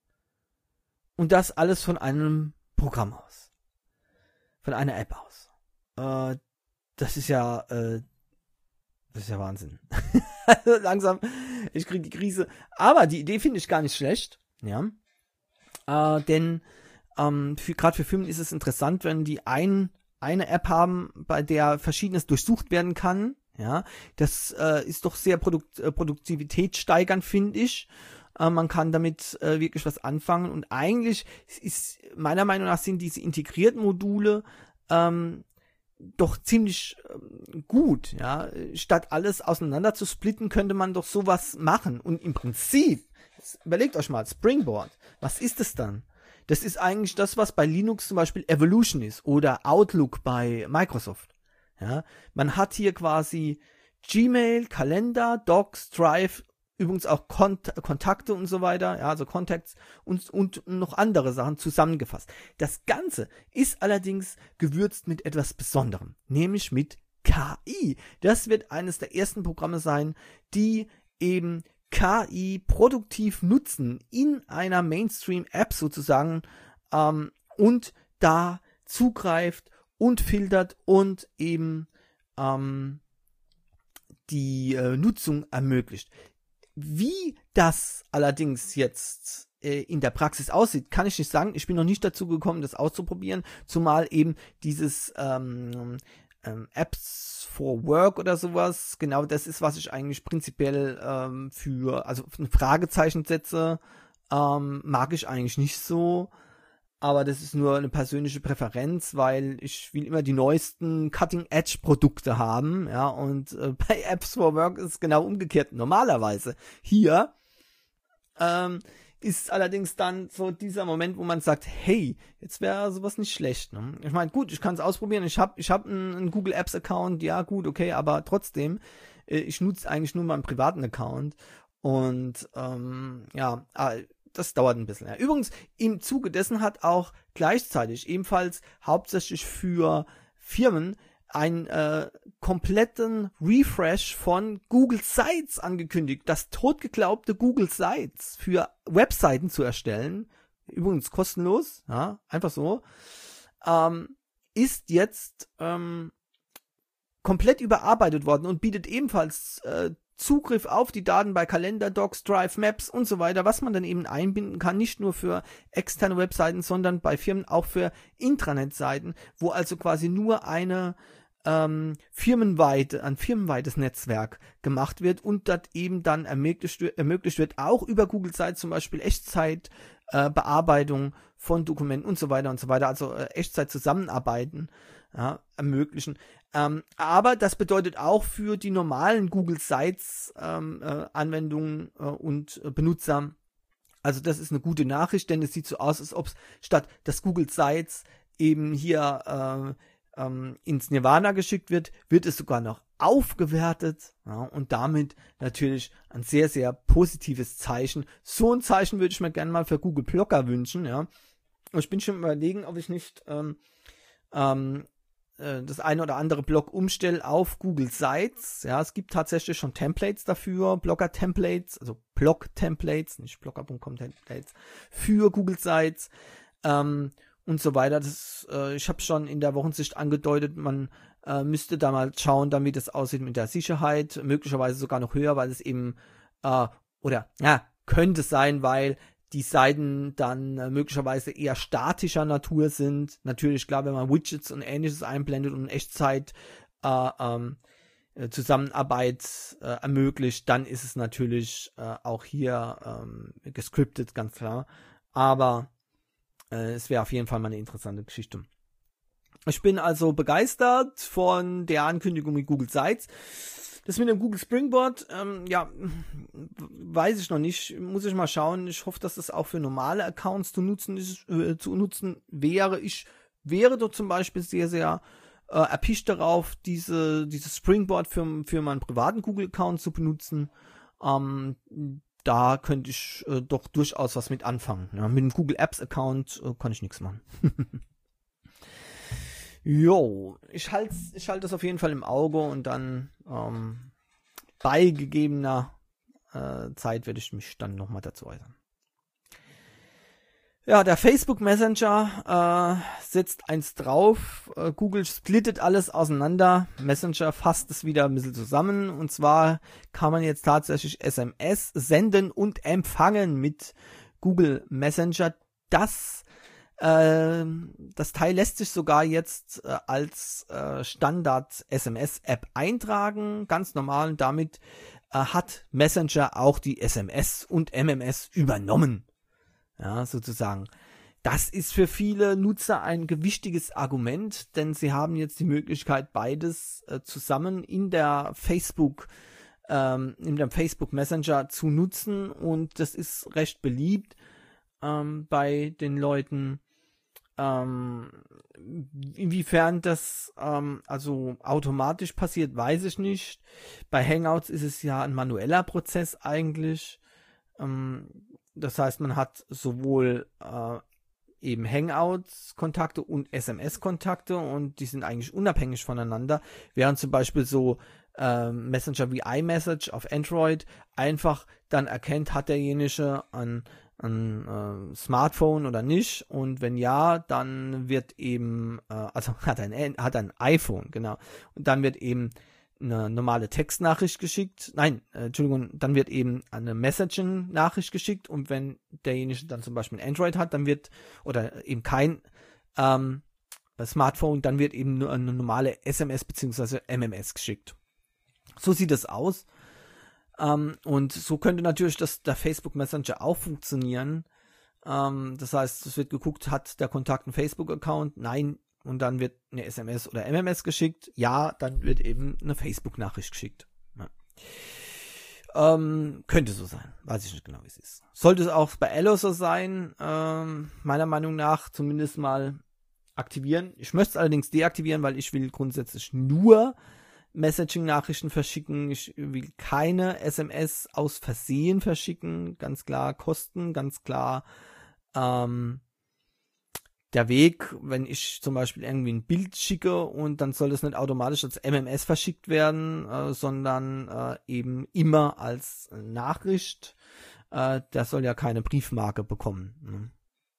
Und das alles von einem Programm aus. Von einer App aus. Äh, das ist ja, äh, das ist ja Wahnsinn. Also langsam, ich kriege die Krise. Aber die Idee finde ich gar nicht schlecht. Ja. Äh, denn ähm, gerade für Firmen ist es interessant, wenn die ein, eine App haben, bei der Verschiedenes durchsucht werden kann. Ja, das äh, ist doch sehr Produkt, äh, produktivitätssteigernd, finde ich. Äh, man kann damit äh, wirklich was anfangen und eigentlich ist meiner Meinung nach sind diese integrierten Module ähm, doch ziemlich ähm, gut. Ja, statt alles auseinander zu splitten, könnte man doch sowas machen und im Prinzip, überlegt euch mal, Springboard, was ist es dann? Das ist eigentlich das, was bei Linux zum Beispiel Evolution ist oder Outlook bei Microsoft. Ja, man hat hier quasi Gmail, Kalender, Docs, Drive, übrigens auch Kont- Kontakte und so weiter, ja, also Contacts und, und noch andere Sachen zusammengefasst. Das Ganze ist allerdings gewürzt mit etwas Besonderem, nämlich mit K I. Das wird eines der ersten Programme sein, die eben K I produktiv nutzen in einer Mainstream-App sozusagen ähm, und da zugreift und filtert und eben ähm, die äh, Nutzung ermöglicht. Wie das allerdings jetzt äh, in der Praxis aussieht, kann ich nicht sagen. Ich bin noch nicht dazu gekommen, das auszuprobieren, zumal eben dieses ähm, ähm, Apps for Work oder sowas, genau das ist, was ich eigentlich prinzipiell ähm, für, also ein Fragezeichen setze, Ähm, mag ich eigentlich nicht so. Aber das ist nur eine persönliche Präferenz, weil ich will immer die neuesten Cutting-Edge-Produkte haben, ja, und äh, bei Apps for Work ist es genau umgekehrt normalerweise. Hier ähm, ist allerdings dann so dieser Moment, wo man sagt, hey, jetzt wäre sowas nicht schlecht. Ne? Ich meine, gut, ich kann es ausprobieren, ich habe ich hab einen, einen Google Apps Account, ja gut, okay, aber trotzdem, äh, ich nutze eigentlich nur meinen privaten Account und ähm, ja, äh, das dauert ein bisschen. Ja. Übrigens, im Zuge dessen hat auch gleichzeitig ebenfalls hauptsächlich für Firmen einen äh, kompletten Refresh von Google Sites angekündigt. Das totgeglaubte Google Sites für Webseiten zu erstellen, übrigens kostenlos, ja, einfach so, ähm, ist jetzt ähm, komplett überarbeitet worden und bietet ebenfalls äh, Zugriff auf die Daten bei Kalender, Docs, Drive, Maps und so weiter, was man dann eben einbinden kann, nicht nur für externe Webseiten, sondern bei Firmen auch für Intranet-Seiten, wo also quasi nur eine ähm, firmenweite, ein firmenweites Netzwerk gemacht wird und das eben dann ermöglicht, ermöglicht wird, auch über Google Sites zum Beispiel Echtzeit, äh, Bearbeitung von Dokumenten und so weiter und so weiter, also äh, Echtzeit zusammenarbeiten, ja, ermöglichen. Ähm, aber das bedeutet auch für die normalen Google Sites ähm, äh, Anwendungen äh, und äh, Benutzer, also das ist eine gute Nachricht, denn es sieht so aus, als ob es statt dass Google Sites eben hier äh, ähm, ins Nirvana geschickt wird, wird es sogar noch aufgewertet, ja, und damit natürlich ein sehr, sehr positives Zeichen. So ein Zeichen würde ich mir gerne mal für Google Blogger wünschen, ja. Und ich bin schon überlegen, ob ich nicht ähm, ähm, das eine oder andere Blog umstelle auf Google Sites. Ja, es gibt tatsächlich schon Templates dafür, Blogger-Templates, also Blog-Templates, nicht blogger punkt com Templates, für Google Sites ähm, und so weiter. Das, äh, ich habe schon in der Wochensicht angedeutet, man äh, müsste da mal schauen, damit es aussieht mit der Sicherheit, möglicherweise sogar noch höher, weil es eben, äh, oder ja, könnte sein, weil die Seiten dann äh, möglicherweise eher statischer Natur sind. Natürlich, klar, wenn man Widgets und Ähnliches einblendet und Echtzeit äh, ähm, äh, Zusammenarbeit äh, ermöglicht, dann ist es natürlich äh, auch hier ähm, gescriptet, ganz klar. Aber äh, es wäre auf jeden Fall mal eine interessante Geschichte. Ich bin also begeistert von der Ankündigung mit Google Sites. Das mit dem Google Springboard, ähm, ja, weiß ich noch nicht. Muss ich mal schauen. Ich hoffe, dass das auch für normale Accounts zu nutzen ist, äh, zu nutzen wäre. Ich wäre dort zum Beispiel sehr, sehr äh, erpicht darauf, diese, dieses Springboard für, für meinen privaten Google-Account zu benutzen. Ähm, da könnte ich äh, doch durchaus was mit anfangen. Ja, mit dem Google Apps-Account äh, kann ich nichts machen. Jo, ich halte ich halt das auf jeden Fall im Auge und dann ähm, bei gegebener äh, Zeit werde ich mich dann nochmal dazu äußern. Ja, der Facebook Messenger äh, setzt eins drauf. Äh, Google splittet alles auseinander. Messenger fasst es wieder ein bisschen zusammen. Und zwar kann man jetzt tatsächlich S M S senden und empfangen mit Google Messenger. Das Das Teil lässt sich sogar jetzt äh, als äh, Standard-S M S-App eintragen, ganz normal. Und damit äh, hat Messenger auch die S M S und M M S übernommen. Ja, sozusagen. Das ist für viele Nutzer ein gewichtiges Argument, denn sie haben jetzt die Möglichkeit, beides äh, zusammen in der Facebook, ähm, in dem Facebook Messenger zu nutzen. Und das ist recht beliebt ähm, bei den Leuten. Ähm, inwiefern das ähm, also automatisch passiert, weiß ich nicht. Bei Hangouts ist es ja ein manueller Prozess eigentlich. Ähm, das heißt, man hat sowohl äh, eben Hangouts-Kontakte und S M S-Kontakte und die sind eigentlich unabhängig voneinander, während zum Beispiel so äh, Messenger wie iMessage auf Android einfach dann erkennt, hat derjenige an ein äh, Smartphone oder nicht, und wenn ja, dann wird eben, äh, also hat ein, hat ein iPhone, genau, und dann wird eben eine normale Textnachricht geschickt, nein, äh, Entschuldigung, dann wird eben eine Messaging-Nachricht geschickt, und wenn derjenige dann zum Beispiel ein Android hat, dann wird, oder eben kein ähm, Smartphone, dann wird eben nur eine normale S M S bzw. M M S geschickt. So sieht es aus. Ähm, und so könnte natürlich das, der Facebook Messenger auch funktionieren. Ähm, das heißt, es wird geguckt, hat der Kontakt einen Facebook-Account? Nein. Und dann wird eine S M S oder M M S geschickt. Ja, dann wird eben eine Facebook-Nachricht geschickt. Ja. Ähm, könnte so sein. Weiß ich nicht genau, wie es ist. Sollte es auch bei Allo so sein, ähm, meiner Meinung nach zumindest mal aktivieren. Ich möchte es allerdings deaktivieren, weil ich will grundsätzlich nur Messaging-Nachrichten verschicken. Ich will keine S M S aus Versehen verschicken. Ganz klar Kosten, ganz klar ähm, der Weg, wenn ich zum Beispiel irgendwie ein Bild schicke und dann soll das nicht automatisch als M M S verschickt werden, äh, sondern äh, eben immer als Nachricht. Äh, der soll ja keine Briefmarke bekommen. Ne?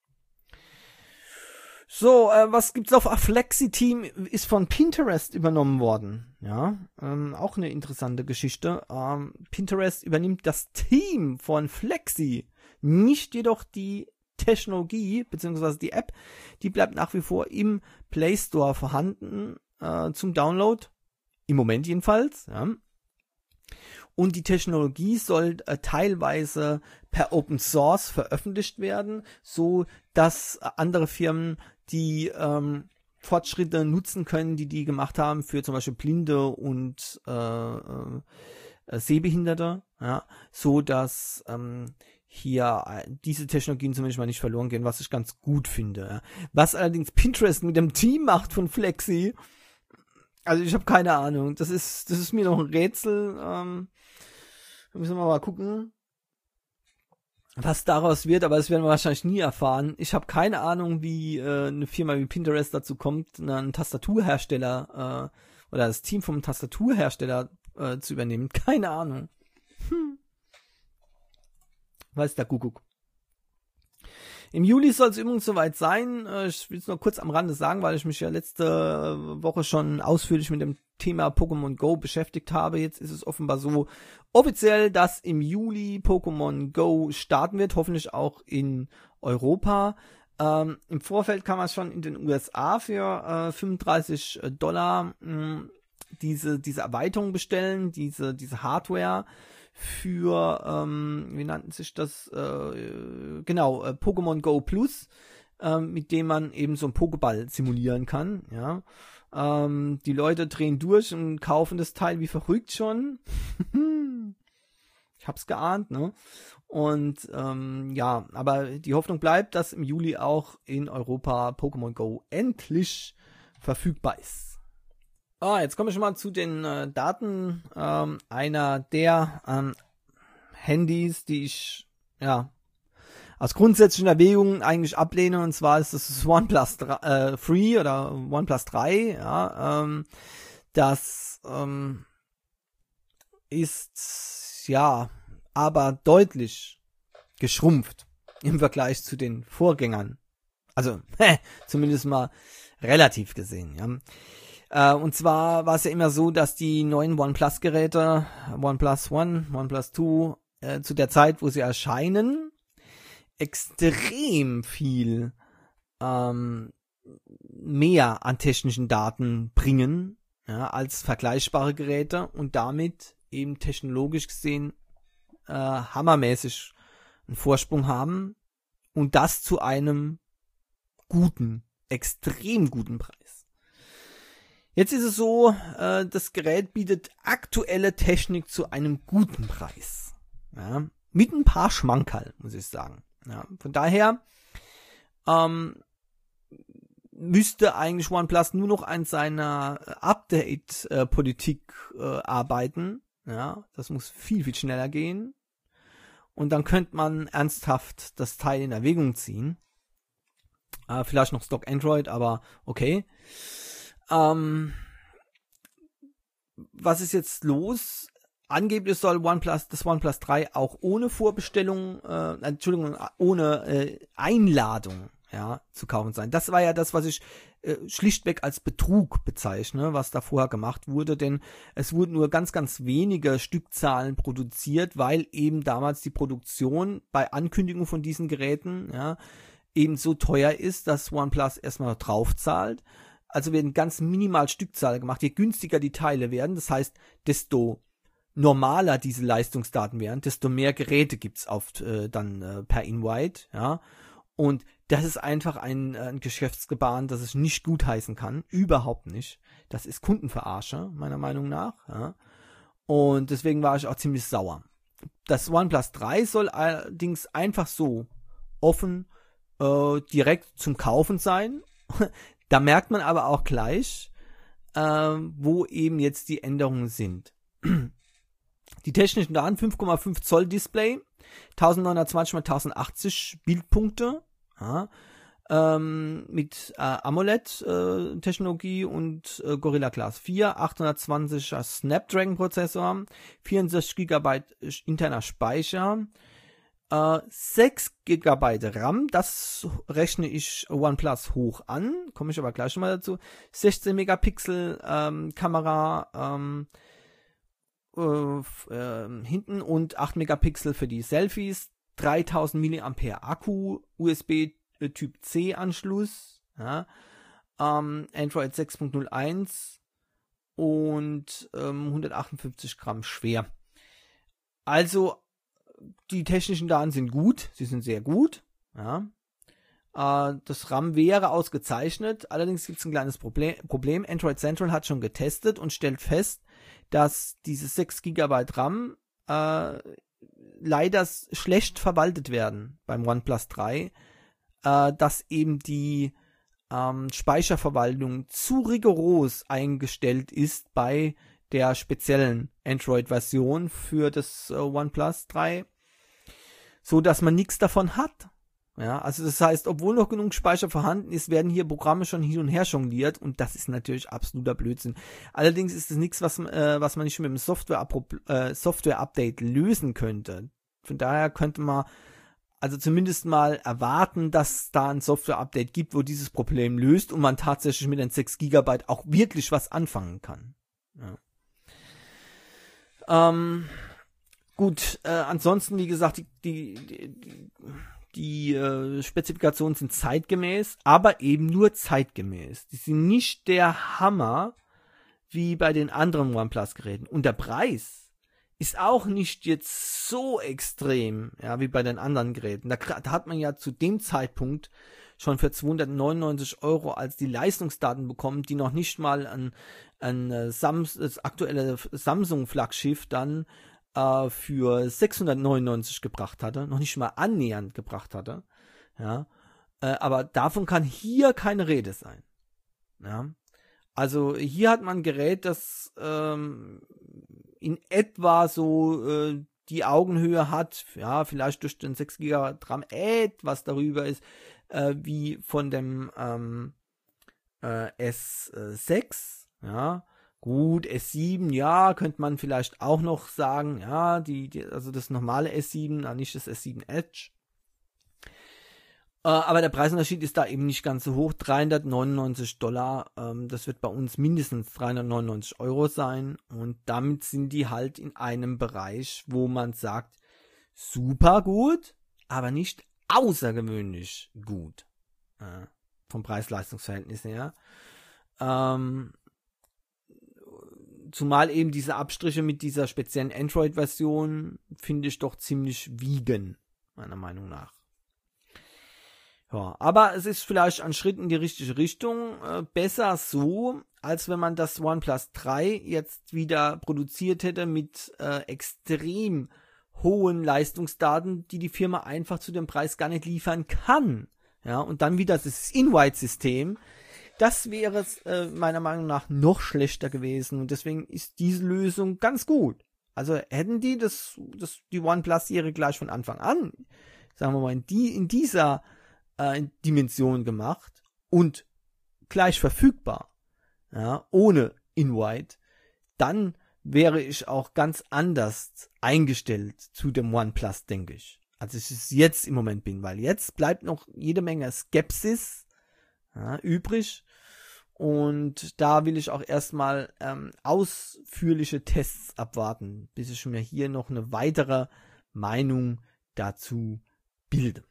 So, äh, was gibt's auf? Flexi-Team ist von Pinterest übernommen worden. Ja, ähm, auch eine interessante Geschichte. Ähm, Pinterest übernimmt das Team von Flexi, nicht jedoch die Technologie, beziehungsweise die App, die bleibt nach wie vor im Play Store vorhanden äh, zum Download. Im Moment jedenfalls. Ja. Und die Technologie soll äh, teilweise per Open Source veröffentlicht werden, so dass andere Firmen die ähm, Fortschritte nutzen können, die die gemacht haben für zum Beispiel Blinde und äh, äh, Sehbehinderte, ja, so dass ähm, hier äh, diese Technologien zumindest mal nicht verloren gehen, was ich ganz gut finde. Ja. Was allerdings Pinterest mit dem Team macht von Flexi, also ich habe keine Ahnung. Das ist, das ist mir noch ein Rätsel. Ähm, müssen wir mal gucken, was daraus wird, aber das werden wir wahrscheinlich nie erfahren. Ich habe keine Ahnung, wie äh, eine Firma wie Pinterest dazu kommt, einen Tastaturhersteller äh, oder das Team vom Tastaturhersteller äh, zu übernehmen. Keine Ahnung. Hm. Weiß der Kuckuck. Im Juli soll es übrigens soweit sein. Ich will es nur kurz am Rande sagen, weil ich mich ja letzte Woche schon ausführlich mit dem Thema Pokémon Go beschäftigt habe. Jetzt ist es offenbar so offiziell, dass im Juli Pokémon Go starten wird, hoffentlich auch in Europa. Ähm, im Vorfeld kann man schon in den U S A für äh, fünfunddreißig Dollar mh, diese, diese Erweiterung bestellen, diese, diese Hardware für, ähm, wie nannten sich das, äh, genau, äh, Pokémon Go Plus, äh, mit dem man eben so einen Pokéball simulieren kann, ja. Ähm, die Leute drehen durch und kaufen das Teil wie verrückt schon. Ich hab's geahnt, ne? Und ähm, ja, aber die Hoffnung bleibt, dass im Juli auch in Europa Pokémon Go endlich verfügbar ist. Ah, jetzt komme ich mal zu den äh, Daten ähm, einer der ähm, Handys, die ich ja aus grundsätzlichen Erwägungen eigentlich ablehne, und zwar ist das das OnePlus drei oder OnePlus drei. Ja, ähm, das ähm, ist ja aber deutlich geschrumpft im Vergleich zu den Vorgängern. Also hä, zumindest mal relativ gesehen. Ja. Und zwar war es ja immer so, dass die neuen OnePlus-Geräte, OnePlus One, OnePlus Two, äh, zu der Zeit, wo sie erscheinen, extrem viel ähm, mehr an technischen Daten bringen, ja, als vergleichbare Geräte und damit eben technologisch gesehen äh, hammermäßig einen Vorsprung haben und das zu einem guten, extrem guten Preis. Jetzt ist es so, äh, das Gerät bietet aktuelle Technik zu einem guten Preis. Ja, mit ein paar Schmankerl, muss ich sagen. Ja, von daher ähm, müsste eigentlich OnePlus nur noch an seiner Update-Politik äh, arbeiten. Ja, das muss viel, viel schneller gehen. Und dann könnte man ernsthaft das Teil in Erwägung ziehen. Äh, vielleicht noch Stock Android, aber okay. Ähm, was ist jetzt los? Angeblich soll OnePlus, das OnePlus drei auch ohne Vorbestellung, äh, Entschuldigung, ohne äh, Einladung, ja, zu kaufen sein. Das war ja das, was ich äh, schlichtweg als Betrug bezeichne, was da vorher gemacht wurde, denn es wurden nur ganz, ganz wenige Stückzahlen produziert, weil eben damals die Produktion bei Ankündigung von diesen Geräten, ja, eben so teuer ist, dass OnePlus erstmal drauf zahlt. Also werden ganz minimal Stückzahlen gemacht. Je günstiger die Teile werden, das heißt, desto normaler diese Leistungsdaten wären, desto mehr Geräte gibt's auf äh, dann äh, per Invite, ja. Und das ist einfach ein, ein Geschäftsgebaren, das ich nicht gutheißen kann, überhaupt nicht. Das ist Kundenverarsche, meiner Meinung nach, ja. Und deswegen war ich auch ziemlich sauer. Das OnePlus drei soll allerdings einfach so offen äh, direkt zum Kaufen sein. Da merkt man aber auch gleich, äh, wo eben jetzt die Änderungen sind. Die technischen Daten, fünf Komma fünf Zoll Display, neunzehnhundertzwanzig mal tausendachtzig Bildpunkte, ja, ähm, mit äh, AMOLED-Technologie äh, und äh, Gorilla Glass vier, achthundertzwanziger Snapdragon-Prozessor, vierundsechzig Gigabyte interner Speicher, äh, sechs Gigabyte RAM, das rechne ich OnePlus hoch an, komme ich aber gleich nochmal dazu, sechzehn Megapixel ähm, Kamera, ähm, Äh, äh, hinten und acht Megapixel für die Selfies, dreitausend Milliampere Akku, U S B äh, Typ C Anschluss, ja, ähm, Android sechs Punkt null eins und ähm, hundertachtundfünfzig Gramm schwer. Also die technischen Daten sind gut, sie sind sehr gut, ja. Äh, das RAM wäre ausgezeichnet, allerdings gibt es ein kleines Problem, Problem. Android Central hat schon getestet und stellt fest, dass diese sechs Gigabyte RAM äh, leider schlecht verwaltet werden beim OnePlus drei, äh, dass eben die ähm, Speicherverwaltung zu rigoros eingestellt ist bei der speziellen Android-Version für das äh, OnePlus drei, so dass man nichts davon hat. Ja, also das heißt, obwohl noch genug Speicher vorhanden ist, werden hier Programme schon hin und her jongliert und das ist natürlich absoluter Blödsinn. Allerdings ist es nichts, was, äh, was man nicht mit dem Software, äh, Software-Update lösen könnte. Von daher könnte man also zumindest mal erwarten, dass da ein Software-Update gibt, wo dieses Problem löst und man tatsächlich mit den sechs Gigabyte auch wirklich was anfangen kann. Ja. Ähm, gut, äh, ansonsten, wie gesagt, die, die, die Die äh, Spezifikationen sind zeitgemäß, aber eben nur zeitgemäß. Die sind nicht der Hammer wie bei den anderen OnePlus-Geräten. Und der Preis ist auch nicht jetzt so extrem, ja, wie bei den anderen Geräten. Da, da hat man ja zu dem Zeitpunkt schon für zweihundertneunundneunzig Euro als die Leistungsdaten bekommen, die noch nicht mal an, an Sams, das aktuelle Samsung-Flaggschiff dann für sechshundertneunundneunzig gebracht hatte, noch nicht mal annähernd gebracht hatte, ja, äh, aber davon kann hier keine Rede sein, ja, also hier hat man ein Gerät, das ähm, in etwa so äh, die Augenhöhe hat, ja, vielleicht durch den sechs Gigabyte RAM etwas darüber ist, äh, wie von dem ähm, äh, S sechs, ja. Gut, S sieben, ja, könnte man vielleicht auch noch sagen, ja, die, die also das normale S sieben, nicht das S sieben Edge. Äh, aber der Preisunterschied ist da eben nicht ganz so hoch, dreihundertneunundneunzig Dollar, ähm, das wird bei uns mindestens dreihundertneunundneunzig Euro sein und damit sind die halt in einem Bereich, wo man sagt, super gut, aber nicht außergewöhnlich gut, äh, vom Preis-Leistungs-Verhältnis her. Ähm, Zumal eben diese Abstriche mit dieser speziellen Android-Version finde ich doch ziemlich wiegen, meiner Meinung nach. Ja, aber es ist vielleicht ein Schritt in die richtige Richtung. Äh, besser so, als wenn man das OnePlus drei jetzt wieder produziert hätte mit äh, extrem hohen Leistungsdaten, die die Firma einfach zu dem Preis gar nicht liefern kann. Ja, und dann wieder das Invite-System. Das wäre äh, meiner Meinung nach noch schlechter gewesen und deswegen ist diese Lösung ganz gut. Also hätten die das, das die OnePlus-Serie gleich von Anfang an, sagen wir mal, in, die, in dieser äh, Dimension gemacht und gleich verfügbar, ja, ohne Invite, dann wäre ich auch ganz anders eingestellt zu dem OnePlus, denke ich. Als ich es jetzt im Moment bin, weil jetzt bleibt noch jede Menge Skepsis, ja, übrig und da will ich auch erstmal ähm, ausführliche Tests abwarten, bis ich mir hier noch eine weitere Meinung dazu bilde.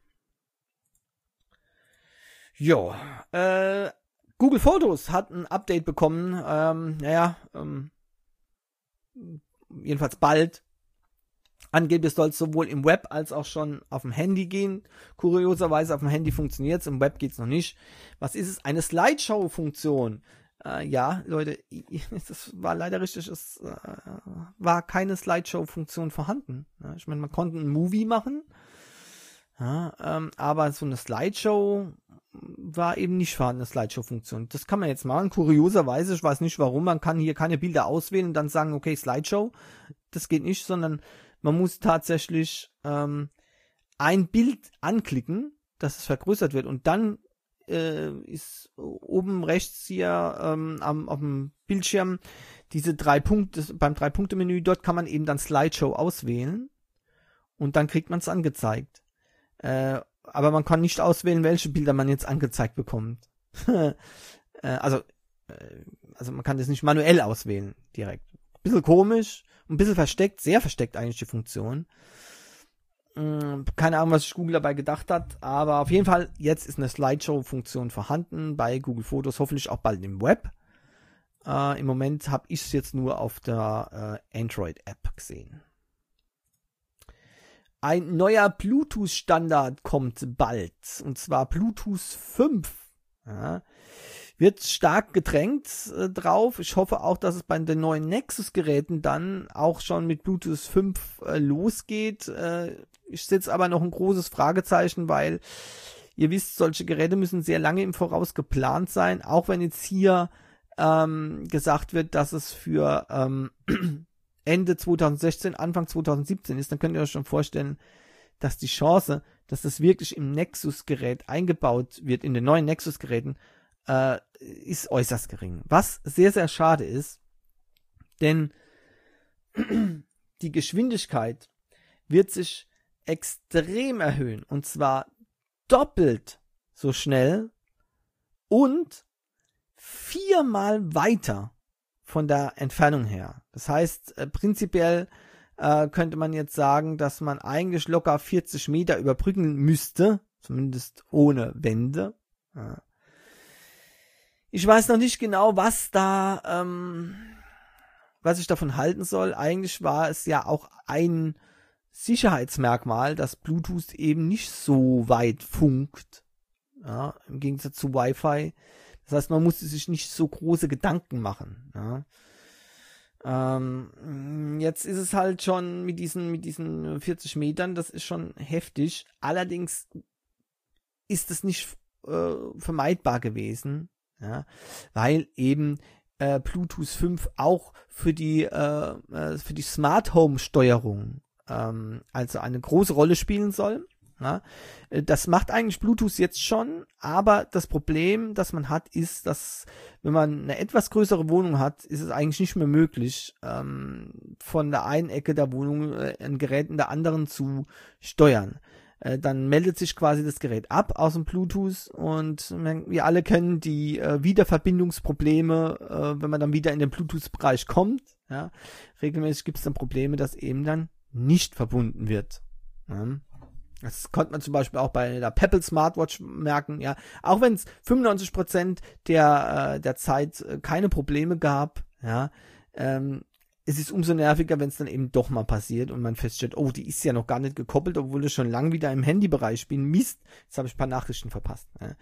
Jo, äh, Google Fotos hat ein Update bekommen, ähm, naja, ähm, jedenfalls bald. Angeblich soll es sowohl im Web als auch schon auf dem Handy gehen. Kurioserweise auf dem Handy funktioniert es, im Web geht es noch nicht. Was ist es? Eine Slideshow-Funktion. Äh, ja, Leute, das war leider richtig, es äh, war keine Slideshow-Funktion vorhanden. Ja, ich meine, man konnte einen Movie machen, ja, ähm, aber so eine Slideshow war eben nicht vorhanden, eine Slideshow-Funktion. Das kann man jetzt machen, kurioserweise, ich weiß nicht warum, man kann hier keine Bilder auswählen und dann sagen, okay, Slideshow, das geht nicht, sondern man muss tatsächlich ähm, ein Bild anklicken, dass es vergrößert wird und dann äh, ist oben rechts hier ähm, am, auf dem Bildschirm diese drei Punkte, beim Drei-Punkte-Menü, dort kann man eben dann Slideshow auswählen und dann kriegt man es angezeigt. Äh, aber man kann nicht auswählen, welche Bilder man jetzt angezeigt bekommt. äh, also, äh, also man kann das nicht manuell auswählen direkt. Bisschen komisch, ein bisschen versteckt, sehr versteckt eigentlich die Funktion. Äh, keine Ahnung, was sich Google dabei gedacht hat, aber auf jeden Fall, jetzt ist eine Slideshow-Funktion vorhanden bei Google Fotos, hoffentlich auch bald im Web. Äh, Im Moment habe ich es jetzt nur auf der äh, Android-App gesehen. Ein neuer Bluetooth-Standard kommt bald, und zwar Bluetooth fünf. Ja, wird stark gedrängt äh, drauf. Ich hoffe auch, dass es bei den neuen Nexus-Geräten dann auch schon mit Bluetooth fünf äh, losgeht. Äh, ich setze aber noch ein großes Fragezeichen, weil ihr wisst, solche Geräte müssen sehr lange im Voraus geplant sein, auch wenn jetzt hier ähm, gesagt wird, dass es für ähm, Ende zwanzig sechzehn, Anfang zwanzig siebzehn ist, dann könnt ihr euch schon vorstellen, dass die Chance, dass das wirklich im Nexus-Gerät eingebaut wird, in den neuen Nexus-Geräten, äh, ist äußerst gering. Was sehr, sehr schade ist, denn die Geschwindigkeit wird sich extrem erhöhen, und zwar doppelt so schnell und viermal weiter von der Entfernung her. Das heißt, äh, prinzipiell äh, könnte man jetzt sagen, dass man eigentlich locker vierzig Meter überbrücken müsste, zumindest ohne Wände. Ja. Ich weiß noch nicht genau, was da, ähm, was ich davon halten soll. Eigentlich war es ja auch ein Sicherheitsmerkmal, dass Bluetooth eben nicht so weit funkt, ja, im Gegensatz zu Wi-Fi. Das heißt, man musste sich nicht so große Gedanken machen. Ja. Ähm, jetzt ist es halt schon mit diesen, mit diesen vierzig Metern, das ist schon heftig. Allerdings ist es nicht äh, vermeidbar gewesen, ja, weil eben äh, Bluetooth fünf auch für die, äh, für die Smart Home Steuerung ähm, also eine große Rolle spielen soll. Ja, das macht eigentlich Bluetooth jetzt schon, aber das Problem, das man hat, ist, dass wenn man eine etwas größere Wohnung hat, ist es eigentlich nicht mehr möglich, ähm, von der einen Ecke der Wohnung äh, ein Gerät in der anderen zu steuern. Äh, dann meldet sich quasi das Gerät ab aus dem Bluetooth und man, wir alle kennen die äh, Wiederverbindungsprobleme, äh, wenn man dann wieder in den Bluetooth-Bereich kommt. Ja. Regelmäßig gibt es dann Probleme, dass eben dann nicht verbunden wird. Ja. Das konnte man zum Beispiel auch bei der Pebble Smartwatch merken, ja. Auch wenn es fünfundneunzig Prozent der, äh, der Zeit äh, keine Probleme gab, ja. Ähm, es ist umso nerviger, wenn es dann eben doch mal passiert und man feststellt, oh, die ist ja noch gar nicht gekoppelt, obwohl ich schon lang wieder im Handybereich bin. Mist, jetzt habe ich ein paar Nachrichten verpasst. Ja.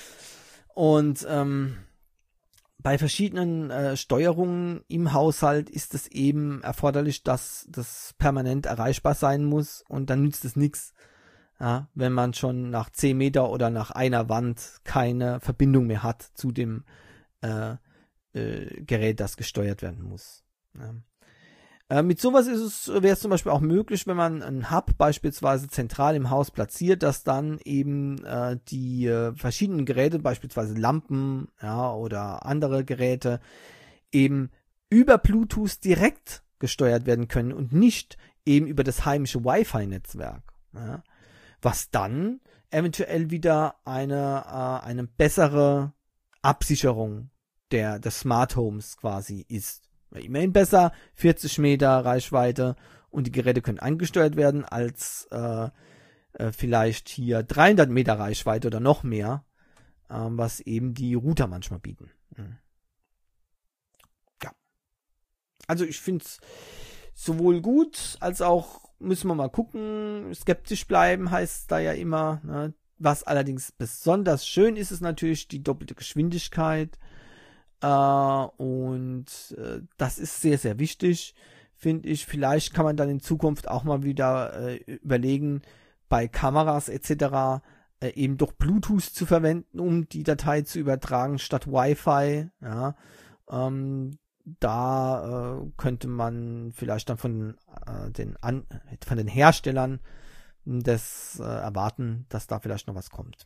Und ähm, bei verschiedenen äh, Steuerungen im Haushalt ist es eben erforderlich, dass das permanent erreichbar sein muss, und dann nützt es nichts, ja, wenn man schon nach zehn Meter oder nach einer Wand keine Verbindung mehr hat zu dem äh, äh, Gerät, das gesteuert werden muss. Ja. Äh, mit sowas ist es, wäre es zum Beispiel auch möglich, wenn man einen Hub beispielsweise zentral im Haus platziert, dass dann eben äh, die äh, verschiedenen Geräte, beispielsweise Lampen, ja, oder andere Geräte, eben über Bluetooth direkt gesteuert werden können und nicht eben über das heimische Wi-Fi-Netzwerk. Ja. Was dann eventuell wieder eine, äh, eine bessere Absicherung der, des Smart Homes quasi ist. Immerhin besser, vierzig Meter Reichweite, und die Geräte können angesteuert werden, als äh, äh, vielleicht hier dreihundert Meter Reichweite oder noch mehr, äh, was eben die Router manchmal bieten. Mhm. Ja. Also ich finde es sowohl gut als auch müssen wir mal gucken. Skeptisch bleiben heißt da ja immer, ne? Was allerdings besonders schön ist, ist natürlich die doppelte Geschwindigkeit. Äh, und äh, das ist sehr, sehr wichtig, finde ich. Vielleicht kann man dann in Zukunft auch mal wieder äh, überlegen, bei Kameras et cetera äh, eben doch Bluetooth zu verwenden, um die Datei zu übertragen, statt Wi-Fi. Ja, ähm, da äh, könnte man vielleicht dann von äh, den An von den Herstellern das äh, erwarten, dass da vielleicht noch was kommt.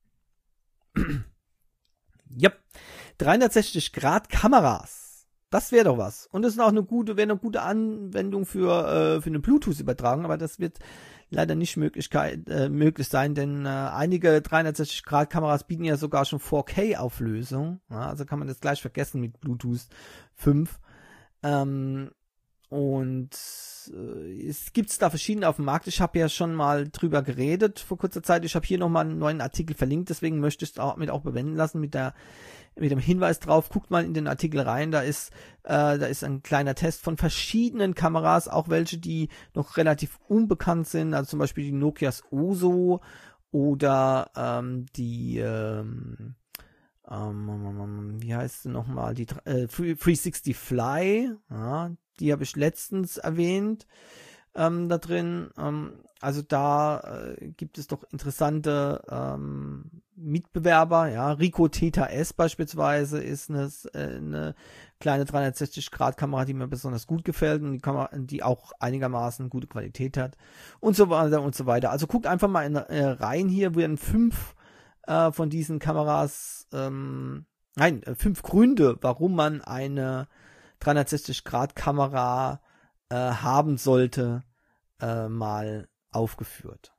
Yep. dreihundertsechzig Grad Kameras. Das wäre doch was. Und das ist auch eine gute, wäre eine gute Anwendung für, äh, für eine Bluetooth-Übertragung, aber das wird leider nicht Möglichkeit, äh, möglich sein, denn äh, einige dreihundertsechzig Grad Kameras bieten ja sogar schon vier K-Auflösung. Ja, also kann man das gleich vergessen mit Bluetooth fünf. Ähm, Und äh, es gibt da verschiedene auf dem Markt. Ich habe ja schon mal drüber geredet vor kurzer Zeit. Ich habe hier nochmal einen neuen Artikel verlinkt, deswegen möchte ich es auch mit auch bewenden lassen mit der mit dem Hinweis drauf. Guckt mal in den Artikel rein. Da ist äh, da ist ein kleiner Test von verschiedenen Kameras, auch welche, die noch relativ unbekannt sind. Also zum Beispiel die Nokias Oso oder ähm, die ähm, ähm, wie heißt sie nochmal? Die äh, dreihundertsechzig Fly. Ja, die habe ich letztens erwähnt ähm, da drin. Ähm, also da äh, gibt es doch interessante ähm, Mitbewerber. Ja, Ricoh Theta S beispielsweise ist eine, äh, eine kleine dreihundertsechzig Grad Kamera, die mir besonders gut gefällt und die, Kamera, die auch einigermaßen gute Qualität hat und so weiter und so weiter. Also guckt einfach mal in, äh, rein. Hier werden fünf äh, von diesen Kameras, ähm, nein, äh, fünf Gründe, warum man eine dreihundertsechzig Grad Kamera äh, haben sollte, äh, mal aufgeführt.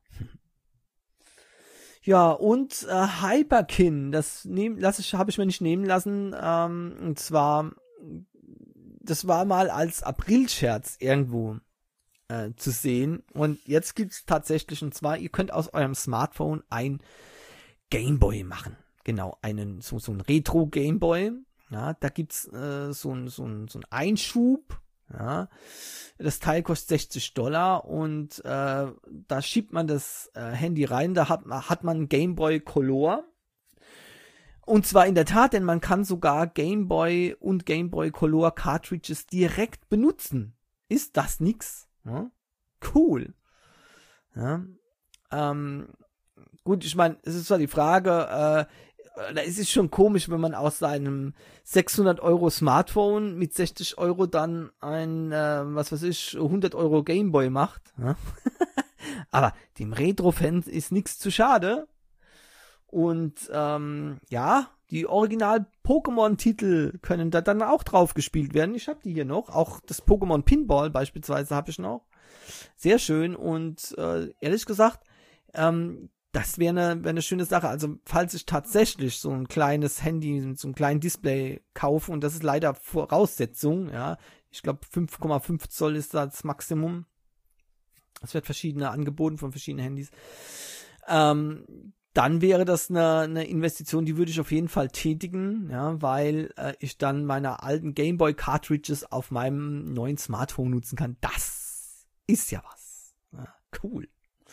Ja, und äh, Hyperkin, das nehm, lass ich, habe ich mir nicht nehmen lassen, ähm, und zwar, das war mal als Aprilscherz irgendwo äh, zu sehen und jetzt gibt's tatsächlich, und zwar, ihr könnt aus eurem Smartphone ein Gameboy machen. Genau, einen, so, so ein Retro-Gameboy. Ja, da gibt's äh, so ein so ein so ein Einschub. Ja, das Teil kostet sechzig Dollar und äh, da schiebt man das äh, Handy rein. Da hat hat man Game Boy Color. Und zwar in der Tat, denn man kann sogar Game Boy und Game Boy Color Cartridges direkt benutzen. Ist das nix? Ja? Cool. Ja, ähm, gut, ich meine, es ist zwar die Frage. Äh, Da ist es schon komisch, wenn man aus seinem sechshundert Euro Smartphone mit sechzig Euro dann ein, äh, was weiß ich, hundert Euro Gameboy macht. Ja? Aber dem Retro-Fans ist nichts zu schade. Und ähm, ja, die Original-Pokémon-Titel können da dann auch drauf gespielt werden. Ich habe die hier noch. Auch das Pokémon Pinball beispielsweise habe ich noch. Sehr schön. Und äh, ehrlich gesagt, ähm, das wäre eine, wär eine schöne Sache. Also, falls ich tatsächlich so ein kleines Handy mit so einem kleinen Display kaufe, und das ist leider Voraussetzung, ja, ich glaube fünf Komma fünf Zoll ist das Maximum. Es wird verschiedene angeboten von verschiedenen Handys. Ähm, dann wäre das eine, eine Investition, die würde ich auf jeden Fall tätigen, ja, weil äh, ich dann meine alten Gameboy Cartridges auf meinem neuen Smartphone nutzen kann. Das ist ja was. Ja, cool.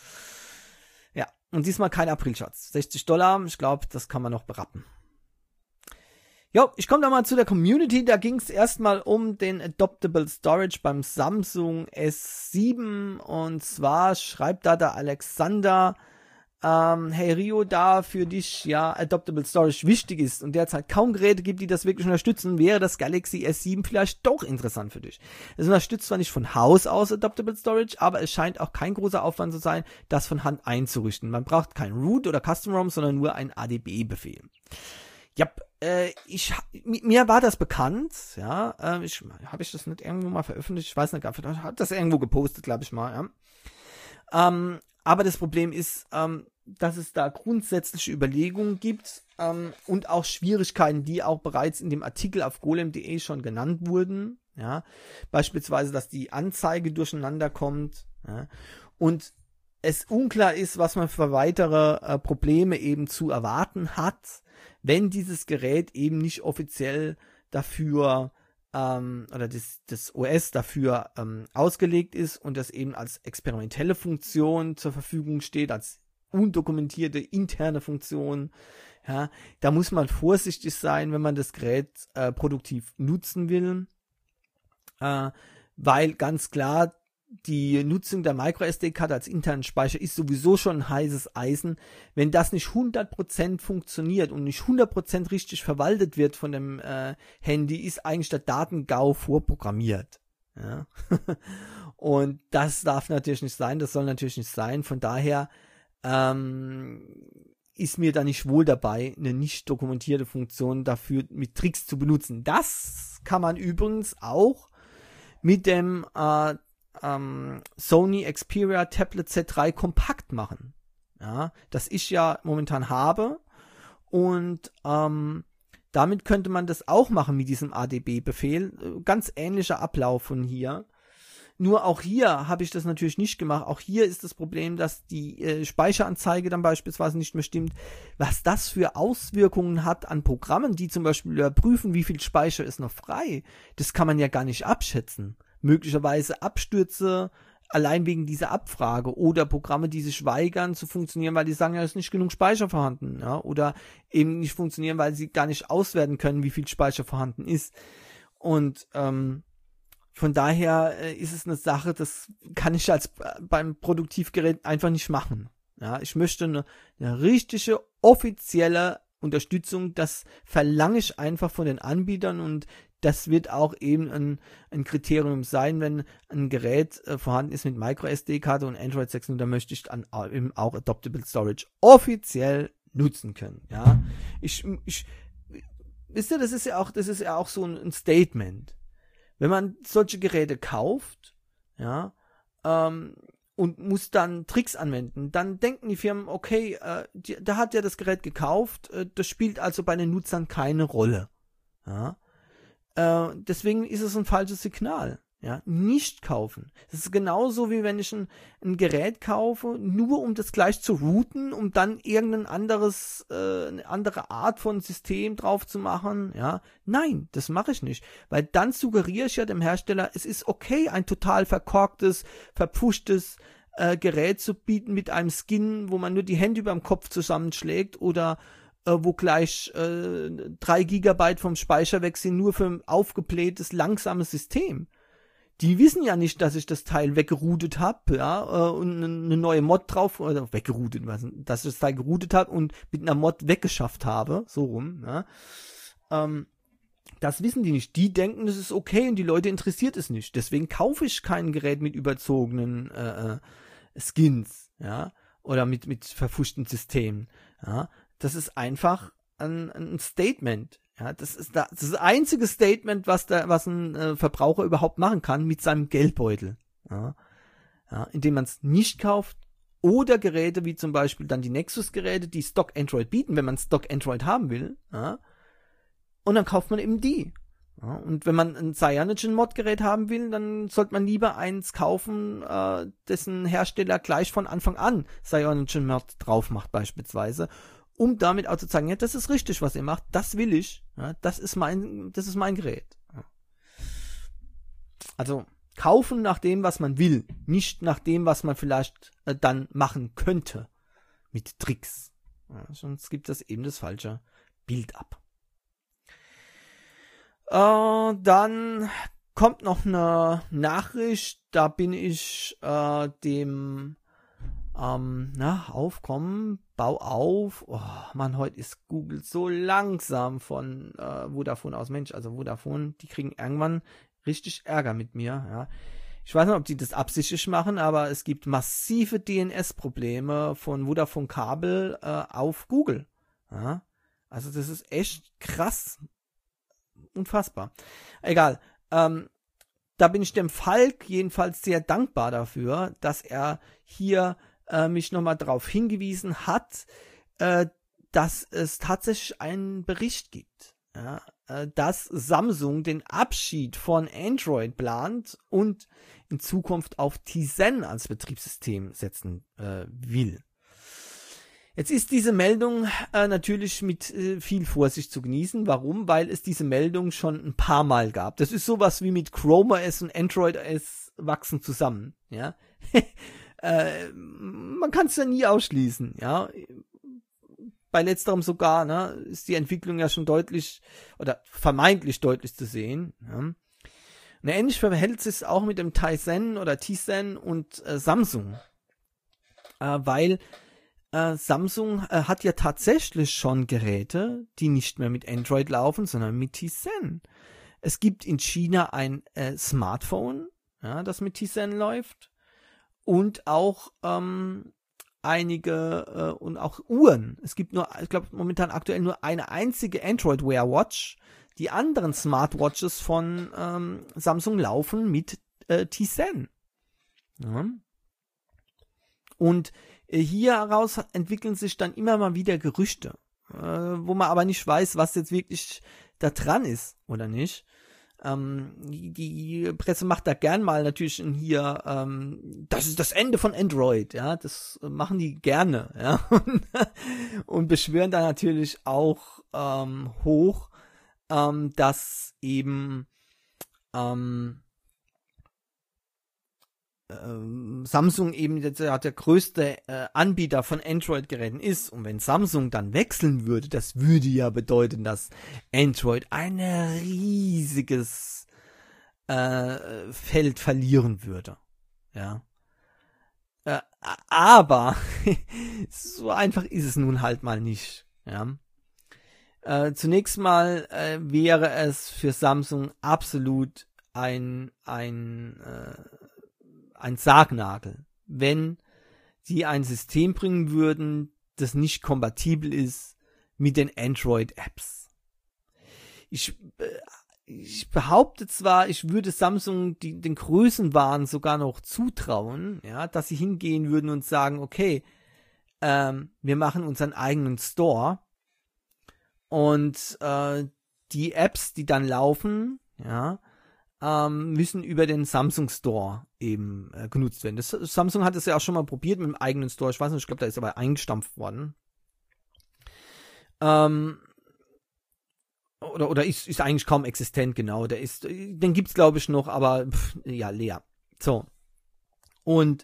Und diesmal kein Aprilscherz. sechzig Dollar, ich glaube, das kann man noch berappen. Jo, ich komme da mal zu der Community. Da ging es erstmal um den Adoptable Storage beim Samsung S sieben. Und zwar schreibt da der Alexander, ähm, hey Rio, da für dich ja Adoptable Storage wichtig ist und derzeit kaum Geräte gibt, die das wirklich unterstützen, wäre das Galaxy S sieben vielleicht doch interessant für dich. Es unterstützt zwar nicht von Haus aus Adoptable Storage, aber es scheint auch kein großer Aufwand zu sein, das von Hand einzurichten. Man braucht kein Root oder Custom ROM, sondern nur einen A D B-Befehl. Ja, äh, ich, mir war das bekannt, ja, äh, ich, habe ich das nicht irgendwo mal veröffentlicht? Ich weiß nicht, ich habe das irgendwo gepostet, glaube ich mal, ja. Ähm, Aber das Problem ist, ähm, dass es da grundsätzliche Überlegungen gibt ähm, und auch Schwierigkeiten, die auch bereits in dem Artikel auf golem punkt de schon genannt wurden. Ja? Beispielsweise, dass die Anzeige durcheinander kommt, ja? Und es unklar ist, was man für weitere äh, Probleme eben zu erwarten hat, wenn dieses Gerät eben nicht offiziell dafür ähm, oder das, das O S dafür ähm, ausgelegt ist und das eben als experimentelle Funktion zur Verfügung steht, als undokumentierte interne Funktion. Ja, da muss man vorsichtig sein, wenn man das Gerät äh, produktiv nutzen will, äh, weil ganz klar die Nutzung der MicroSD-Karte als internen Speicher ist sowieso schon ein heißes Eisen. Wenn das nicht hundert Prozent funktioniert und nicht hundert Prozent richtig verwaltet wird von dem äh, Handy, ist eigentlich der Daten-G A U vorprogrammiert. Ja? Und das darf natürlich nicht sein, das soll natürlich nicht sein. Von daher ähm, ist mir da nicht wohl dabei, eine nicht dokumentierte Funktion dafür mit Tricks zu benutzen. Das kann man übrigens auch mit dem äh, ähm, Sony Xperia Tablet Z drei Kompakt machen. Ja, das ich ja momentan habe. Und ähm, damit könnte man das auch machen mit diesem A D B-Befehl. Ganz ähnlicher Ablauf von hier. Nur auch hier habe ich das natürlich nicht gemacht. Auch hier ist das Problem, dass die äh, Speicheranzeige dann beispielsweise nicht mehr stimmt. Was das für Auswirkungen hat an Programmen, die zum Beispiel überprüfen, wie viel Speicher ist noch frei, das kann man ja gar nicht abschätzen. Möglicherweise Abstürze allein wegen dieser Abfrage oder Programme, die sich weigern zu funktionieren, weil die sagen, ja, es ist nicht genug Speicher vorhanden, ja, oder eben nicht funktionieren, weil sie gar nicht auswerten können, wie viel Speicher vorhanden ist. Und ähm, von daher äh, ist es eine Sache, das kann ich als äh, beim Produktivgerät einfach nicht machen. Ja, ich möchte eine, eine richtige offizielle Unterstützung, das verlange ich einfach von den Anbietern und das wird auch eben ein, ein Kriterium sein, wenn ein Gerät äh, vorhanden ist mit MicroSD-Karte und Android sechs Punkt null, dann möchte ich dann eben auch Adoptable Storage offiziell nutzen können. Ja, ich, ich, wisst ihr, das ist ja auch, das ist ja auch so ein, ein Statement. Wenn man solche Geräte kauft, ja, ähm, und muss dann Tricks anwenden, dann denken die Firmen, okay, äh, die, da hat ja das Gerät gekauft, äh, das spielt also bei den Nutzern keine Rolle. Ja. Äh, deswegen ist es ein falsches Signal. Ja, nicht kaufen. Das ist genauso wie wenn ich ein, ein Gerät kaufe, nur um das gleich zu routen, um dann irgendein anderes, äh, eine andere Art von System drauf zu machen. Ja, nein, das mache ich nicht, weil dann suggeriere ich ja dem Hersteller, es ist okay, ein total verkorktes, verpfuschtes äh, Gerät zu bieten mit einem Skin, wo man nur die Hände über dem Kopf zusammenschlägt oder äh, wo gleich äh, drei Gigabyte vom Speicher weg sind, nur für ein aufgeblähtes, langsames System. Die wissen ja nicht, dass ich das Teil weggeroutet habe, ja, äh, und eine neue Mod drauf, oder weggeroutet, dass ich das Teil geroutet habe und mit einer Mod weggeschafft habe, so rum, ja. Ähm, das wissen die nicht. Die denken, das ist okay und die Leute interessiert es nicht. Deswegen kaufe ich kein Gerät mit überzogenen äh, Skins, ja, oder mit mit verfuschten Systemen, ja. Das ist einfach ein, ein Statement. Ja, das ist das, das einzige Statement, was der, was ein äh, Verbraucher überhaupt machen kann mit seinem Geldbeutel. Ja, ja, indem man es nicht kauft oder Geräte wie zum Beispiel dann die Nexus-Geräte, die Stock Android bieten, wenn man Stock Android haben will. Ja, und dann kauft man eben die. Ja, und wenn man ein Cyanogen-Mod-Gerät haben will, dann sollte man lieber eins kaufen, äh, dessen Hersteller gleich von Anfang an Cyanogen-Mod drauf macht beispielsweise. Um damit auch zu zeigen, ja, das ist richtig, was ihr macht, das will ich, ja, das ist mein, das ist mein Gerät. Ja. Also kaufen nach dem, was man will, nicht nach dem, was man vielleicht äh, dann machen könnte mit Tricks. Ja, sonst gibt das eben das falsche Bild ab. Äh, dann kommt noch eine Nachricht, da bin ich äh, dem Ähm, na, aufkommen, bau auf. Oh, Mann, heute ist Google so langsam von äh, Vodafone aus. Mensch, also Vodafone, die kriegen irgendwann richtig Ärger mit mir. Ja. Ich weiß nicht, ob die das absichtlich machen, aber es gibt massive D N S-Probleme von Vodafone Kabel äh, auf Google. Ja. Also das ist echt krass. Unfassbar. Egal. Ähm, da bin ich dem Falk jedenfalls sehr dankbar dafür, dass er hier mich nochmal darauf hingewiesen hat, äh, dass es tatsächlich einen Bericht gibt, ja, äh, dass Samsung den Abschied von Android plant und in Zukunft auf Tizen als Betriebssystem setzen äh, will. Jetzt ist diese Meldung äh, natürlich mit äh, viel Vorsicht zu genießen. Warum? Weil es diese Meldung schon ein paar Mal gab. Das ist sowas wie mit Chrome O S und Android O S wachsen zusammen. Ja, äh, man kann es ja nie ausschließen. Ja, bei letzterem sogar, ne, ist die Entwicklung ja schon deutlich oder vermeintlich deutlich zu sehen. Ja. Und ähnlich verhält es sich auch mit dem Tizen oder Tizen und äh, Samsung, äh, weil Äh, Samsung äh, hat ja tatsächlich schon Geräte, die nicht mehr mit Android laufen, sondern mit Tizen. Es gibt in China ein äh, Smartphone, ja, das mit Tizen läuft, und auch ähm, einige äh, und auch Uhren. Es gibt nur, ich glaube momentan aktuell nur eine einzige Android Wear Watch. Die anderen Smartwatches von ähm, Samsung laufen mit äh, Tizen. Ja. Und hier heraus entwickeln sich dann immer mal wieder Gerüchte, äh, wo man aber nicht weiß, was jetzt wirklich da dran ist oder nicht. Ähm, die, die Presse macht da gern mal natürlich hier, ähm, das ist das Ende von Android, ja, das machen die gerne, ja, und, und beschwören da natürlich auch ähm, hoch, ähm, dass eben ähm, Samsung eben der, der größte äh, Anbieter von Android-Geräten ist, und wenn Samsung dann wechseln würde, das würde ja bedeuten, dass Android ein riesiges äh, Feld verlieren würde. Ja. Äh, aber so einfach ist es nun halt mal nicht. Ja. Äh, zunächst mal äh, wäre es für Samsung absolut ein ein äh, ein Sargnagel, wenn sie ein System bringen würden, das nicht kompatibel ist mit den Android-Apps. Ich, äh, ich behaupte zwar, ich würde Samsung die, den Größenwahn sogar noch zutrauen, ja, dass sie hingehen würden und sagen, okay, ähm, wir machen unseren eigenen Store und äh, die Apps, die dann laufen, ja, Ähm, müssen über den Samsung Store eben äh, genutzt werden. Das, Samsung hat es ja auch schon mal probiert mit dem eigenen Store. Ich weiß nicht, ich glaube, da ist aber eingestampft worden. Ähm, oder oder ist, ist eigentlich kaum existent, genau. Der ist, den gibt's glaube ich noch, aber pff, ja, leer. So. Und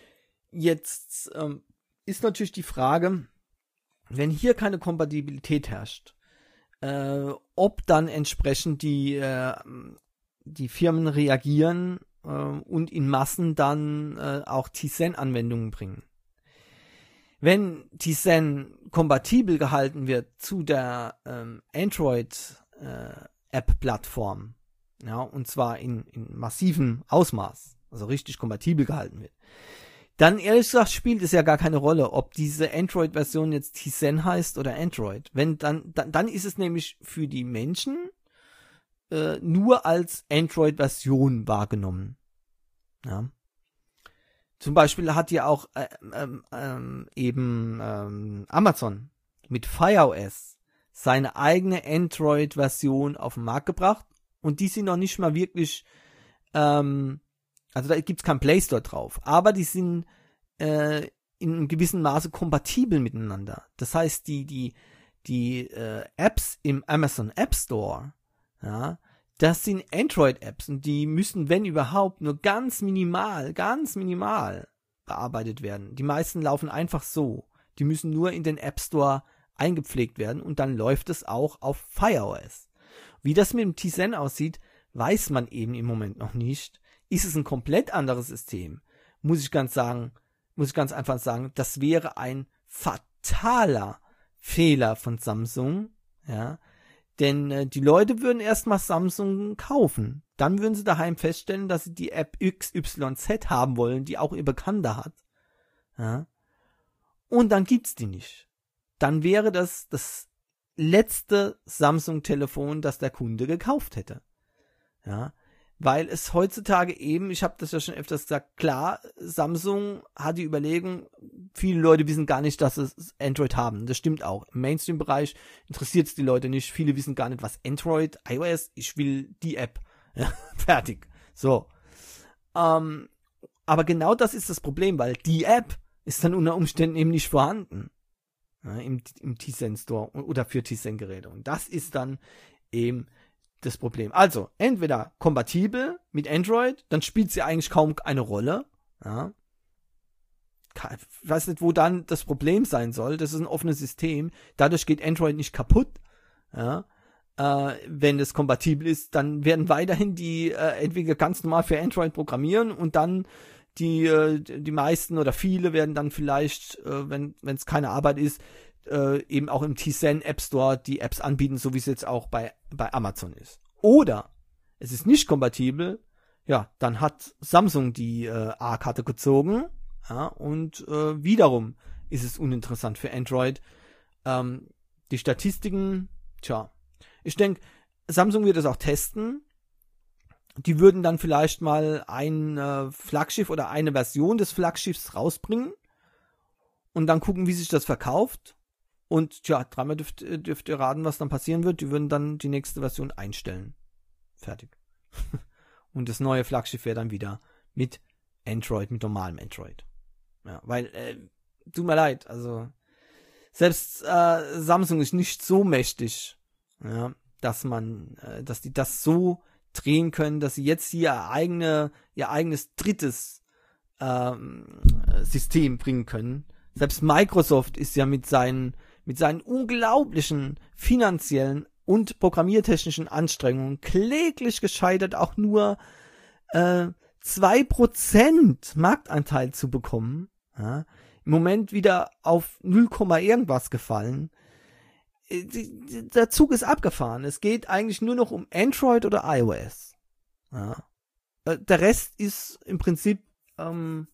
jetzt ähm, ist natürlich die Frage, wenn hier keine Kompatibilität herrscht, äh, ob dann entsprechend die äh, die Firmen reagieren äh, und in Massen dann äh, auch Tizen-Anwendungen bringen. Wenn Tizen kompatibel gehalten wird zu der ähm, Android-App-Plattform, äh, ja, und zwar in, in massivem Ausmaß, also richtig kompatibel gehalten wird, dann ehrlich gesagt spielt es ja gar keine Rolle, ob diese Android-Version jetzt Tizen heißt oder Android. Wenn dann, dann, dann ist es nämlich für die Menschen Äh, nur als Android-Version wahrgenommen. Ja. Zum Beispiel hat ja auch äh, ähm, ähm, eben ähm, Amazon mit Fire O S seine eigene Android-Version auf den Markt gebracht, und die sind noch nicht mal wirklich, ähm, also da gibt's keinen Play Store drauf, aber die sind äh, in einem gewissen Maße kompatibel miteinander. Das heißt, die die die äh, Apps im Amazon App Store, ja, das sind Android-Apps, und die müssen, wenn überhaupt, nur ganz minimal, ganz minimal bearbeitet werden. Die meisten laufen einfach so. Die müssen nur in den App Store eingepflegt werden, und dann läuft es auch auf Fire O S. Wie das mit dem Tizen aussieht, weiß man eben im Moment noch nicht. Ist es ein komplett anderes System? Muss ich ganz sagen, muss ich ganz einfach sagen, das wäre ein fataler Fehler von Samsung, ja. Denn äh, die Leute würden erstmal Samsung kaufen. Dann würden sie daheim feststellen, dass sie die App X Y Z haben wollen, die auch ihr Bekannter hat. Ja? Und dann gibt's die nicht. Dann wäre das das letzte Samsung-Telefon, das der Kunde gekauft hätte. Ja? Weil es heutzutage eben, ich habe das ja schon öfters gesagt, klar, Samsung hat die Überlegung, viele Leute wissen gar nicht, dass sie Android haben. Das stimmt auch. Im Mainstream-Bereich interessiert es die Leute nicht. Viele wissen gar nicht, was Android, iOS, ich will die App. Ja, fertig. So. Ähm, aber genau das ist das Problem, weil die App ist dann unter Umständen eben nicht vorhanden. ja, im, im Tizen Store oder für Tizen-Geräte. Und das ist dann eben das Problem. Also, entweder kompatibel mit Android, dann spielt sie eigentlich kaum eine Rolle. Ja. Ich weiß nicht, wo dann das Problem sein soll. Das ist ein offenes System. Dadurch geht Android nicht kaputt. Ja. Äh, wenn es kompatibel ist, dann werden weiterhin die äh, Entwickler ganz normal für Android programmieren und dann die äh, die meisten oder viele werden dann vielleicht, äh, wenn wenn es keine Arbeit ist, äh, eben auch im Tizen App Store die Apps anbieten, so wie es jetzt auch bei bei Amazon ist. Oder es ist nicht kompatibel, ja, dann hat Samsung die äh, A-Karte gezogen, ja, und äh, wiederum ist es uninteressant für Android. Ähm, die Statistiken, tja, ich denke, Samsung wird es auch testen. Die würden dann vielleicht mal ein äh, Flaggschiff oder eine Version des Flaggschiffs rausbringen und dann gucken, wie sich das verkauft. Und tja, dreimal dürft, dürft ihr raten, was dann passieren wird. Die würden dann die nächste Version einstellen. Fertig. Und das neue Flaggschiff wäre dann wieder mit Android, mit normalem Android. Ja, weil, äh, tut mir leid, also selbst äh, Samsung ist nicht so mächtig, ja, dass man, äh, dass die das so drehen können, dass sie jetzt hier ihr, eigene, ihr eigenes drittes ähm, System bringen können. Selbst Microsoft ist ja mit seinen, mit seinen unglaublichen finanziellen und programmiertechnischen Anstrengungen kläglich gescheitert, auch nur äh, zwei Prozent Marktanteil zu bekommen. Ja. Im Moment wieder auf null, irgendwas gefallen. Der Zug ist abgefahren. Es geht eigentlich nur noch um Android oder iOS. Ja. Der Rest ist im Prinzip ähm,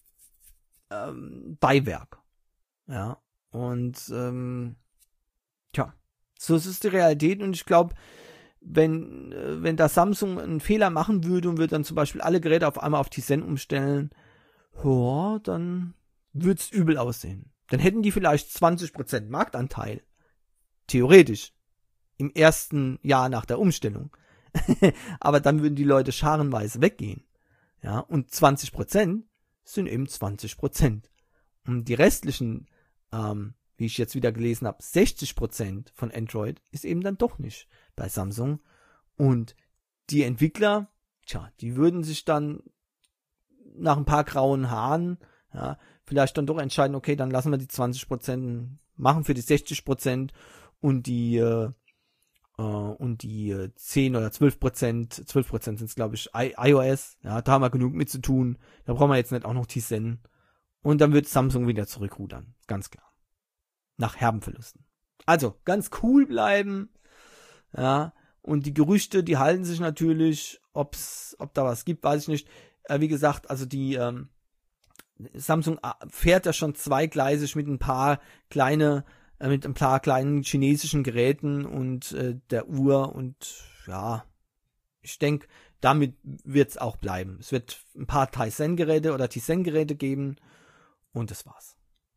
ähm, Beiwerk. Ja. Und ähm, tja, so ist es die Realität. Und ich glaube, wenn wenn da Samsung einen Fehler machen würde und würde dann zum Beispiel alle Geräte auf einmal auf Tizen umstellen, ja, dann würde es übel aussehen. Dann hätten die vielleicht zwanzig Prozent Marktanteil. Theoretisch. Im ersten Jahr nach der Umstellung. Aber dann würden die Leute scharenweise weggehen. Ja, und zwanzig Prozent sind eben zwanzig Prozent. Und die restlichen, ähm, wie ich jetzt wieder gelesen habe, sechzig Prozent von Android ist eben dann doch nicht bei Samsung. Und die Entwickler, tja, die würden sich dann nach ein paar grauen Haaren, ja, vielleicht dann doch entscheiden, okay, dann lassen wir die zwanzig Prozent machen für die sechzig Prozent und die äh, äh, und die äh, zehn oder zwölf Prozent, zwölf Prozent sind es, glaube ich, I- iOS, ja, da haben wir genug mit zu tun, da brauchen wir jetzt nicht auch noch Tizen. Und dann wird Samsung wieder zurückrudern, ganz klar. Nach herben Verlusten. Also, ganz cool bleiben, ja, und die Gerüchte, die halten sich natürlich, ob's, ob da was gibt, weiß ich nicht. Äh, wie gesagt, also die ähm, Samsung fährt ja schon zweigleisig mit ein paar kleine, äh, mit ein paar kleinen chinesischen Geräten und äh, der Uhr und ja, ich denke, damit wird es auch bleiben. Es wird ein paar Tizen-Geräte oder Tizen-Geräte geben und das war's.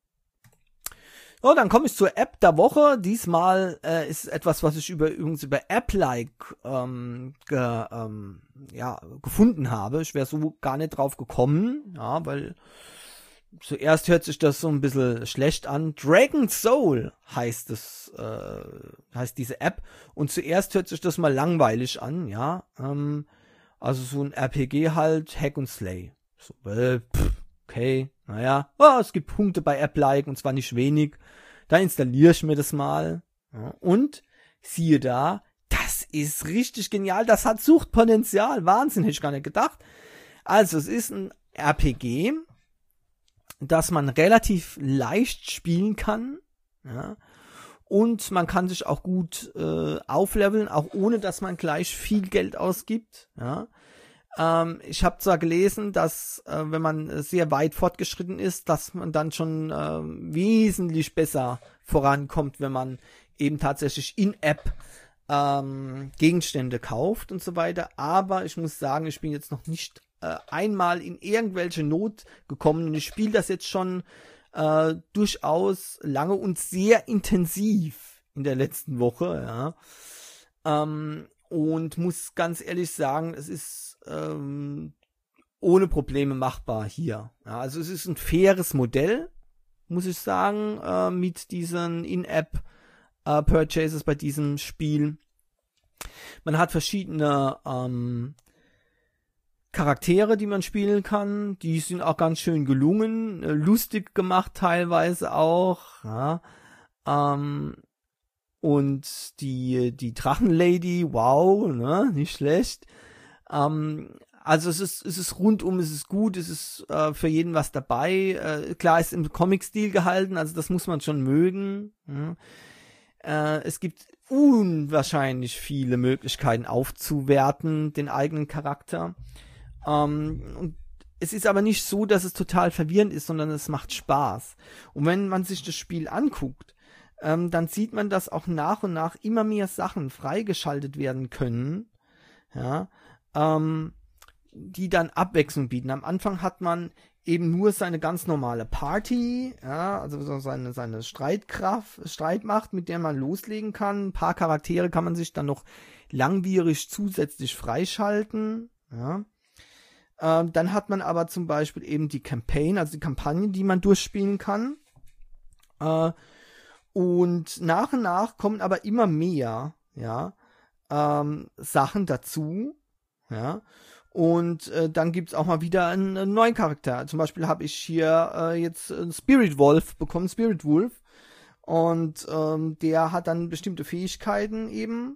So, dann komme ich zur App der Woche. Diesmal äh, ist etwas, was ich über, übrigens über App-like ähm, ge, ähm, ja, gefunden habe. Ich wäre so gar nicht drauf gekommen, ja, weil zuerst hört sich das so ein bisschen schlecht an. Dragon Soul heißt es, äh, heißt diese App. Und zuerst hört sich das mal langweilig an, ja. Ähm, also so ein R P G halt, Hack und Slay. So, äh, pff, okay, naja, oh, es gibt Punkte bei App-like und zwar nicht wenig. Da installiere ich mir das mal. Ja, und siehe da, das ist richtig genial. Das hat Suchtpotenzial. Wahnsinn, hätte ich gar nicht gedacht. Also es ist ein R P G, das man relativ leicht spielen kann. Ja, und man kann sich auch gut äh, aufleveln, auch ohne dass man gleich viel Geld ausgibt. Ja. Ähm, ich habe zwar gelesen, dass äh, wenn man sehr weit fortgeschritten ist, dass man dann schon äh, wesentlich besser vorankommt, wenn man eben tatsächlich in-App ähm, Gegenstände kauft und so weiter. Aber ich muss sagen, ich bin jetzt noch nicht äh, einmal in irgendwelche Not gekommen und ich spiele das jetzt schon äh, durchaus lange und sehr intensiv in der letzten Woche. Ja. Ähm, und muss ganz ehrlich sagen, es ist ähm, ohne Probleme machbar hier. Ja, also es ist ein faires Modell, muss ich sagen, äh, mit diesen In-App-Purchases äh, bei diesem Spiel. Man hat verschiedene ähm, Charaktere, die man spielen kann. Die sind auch ganz schön gelungen, äh, lustig gemacht teilweise auch. Ja. Ähm, und die die Drachenlady, wow, ne, nicht schlecht. Ähm, also es ist es ist rundum, es ist gut, es ist äh, für jeden was dabei. Äh, klar, ist im Comic-Stil gehalten, also das muss man schon mögen. Ja. Äh, es gibt unwahrscheinlich viele Möglichkeiten aufzuwerten, den eigenen Charakter. Ähm, und es ist aber nicht so, dass es total verwirrend ist, sondern es macht Spaß. Und wenn man sich das Spiel anguckt, ähm, dann sieht man, dass auch nach und nach immer mehr Sachen freigeschaltet werden können, ja, ähm, die dann Abwechslung bieten. Am Anfang hat man eben nur seine ganz normale Party, ja, also so seine, seine Streitkraft, Streitmacht, mit der man loslegen kann. Ein paar Charaktere kann man sich dann noch langwierig zusätzlich freischalten, ja. Ähm, dann hat man aber zum Beispiel eben die Campaign, also die Kampagne, die man durchspielen kann. Äh, und nach und nach kommen aber immer mehr, ja, ähm, Sachen dazu, ja. Und äh, dann gibt's auch mal wieder einen, einen neuen Charakter. Zum Beispiel habe ich hier äh, jetzt einen Spirit Wolf bekommen, Spirit Wolf. Und ähm, der hat dann bestimmte Fähigkeiten eben.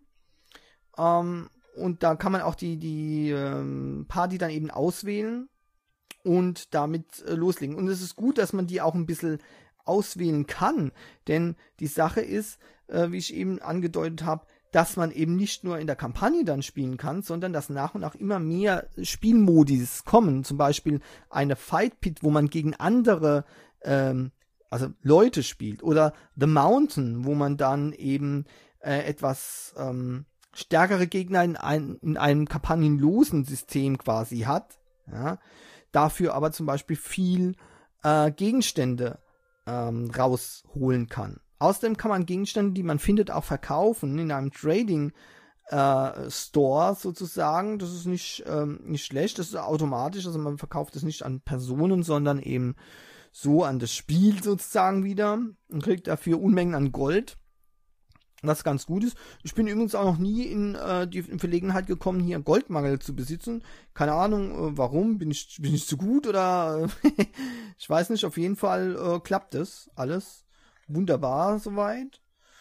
Ähm, und da kann man auch die, die ähm, Party dann eben auswählen und damit äh, loslegen. Und es ist gut, dass man die auch ein bisschen auswählen kann. Denn die Sache ist, äh, wie ich eben angedeutet habe, dass man eben nicht nur in der Kampagne dann spielen kann, sondern dass nach und nach immer mehr Spielmodis kommen. Zum Beispiel eine Fight Pit, wo man gegen andere ähm, also Leute spielt. Oder The Mountain, wo man dann eben äh, etwas ähm, stärkere Gegner in, ein, in einem kampagnenlosen System quasi hat. Ja? Dafür aber zum Beispiel viel äh, Gegenstände ähm, rausholen kann. Außerdem kann man Gegenstände, die man findet, auch verkaufen in einem Trading äh, Store sozusagen. Das ist nicht, ähm, nicht schlecht, das ist automatisch, also man verkauft es nicht an Personen, sondern eben so an das Spiel sozusagen wieder und kriegt dafür Unmengen an Gold, was ganz gut ist. Ich bin übrigens auch noch nie in äh, die in Verlegenheit gekommen, hier Goldmangel zu besitzen. Keine Ahnung, äh, warum, bin ich, bin ich zu gut oder äh, ich weiß nicht, auf jeden Fall äh, klappt es alles. Wunderbar soweit.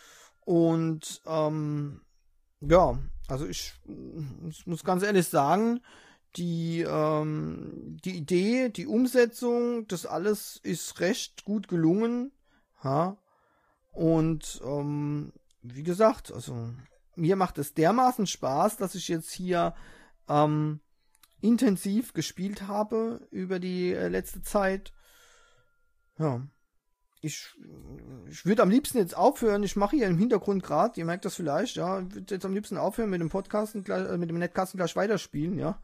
Und ähm, ja, also ich, ich muss ganz ehrlich sagen, die, ähm, die Idee, die Umsetzung, das alles ist recht gut gelungen. Ja? Und ähm, wie gesagt, also mir macht es dermaßen Spaß, dass ich jetzt hier ähm, intensiv gespielt habe über die äh, letzte Zeit. Ja. Ich, ich würde am liebsten jetzt aufhören, ich mache hier im Hintergrund gerade, ihr merkt das vielleicht, ja, ich würde jetzt am liebsten aufhören mit dem Podcast, und gleich, äh, mit dem Netcasten gleich weiterspielen, ja.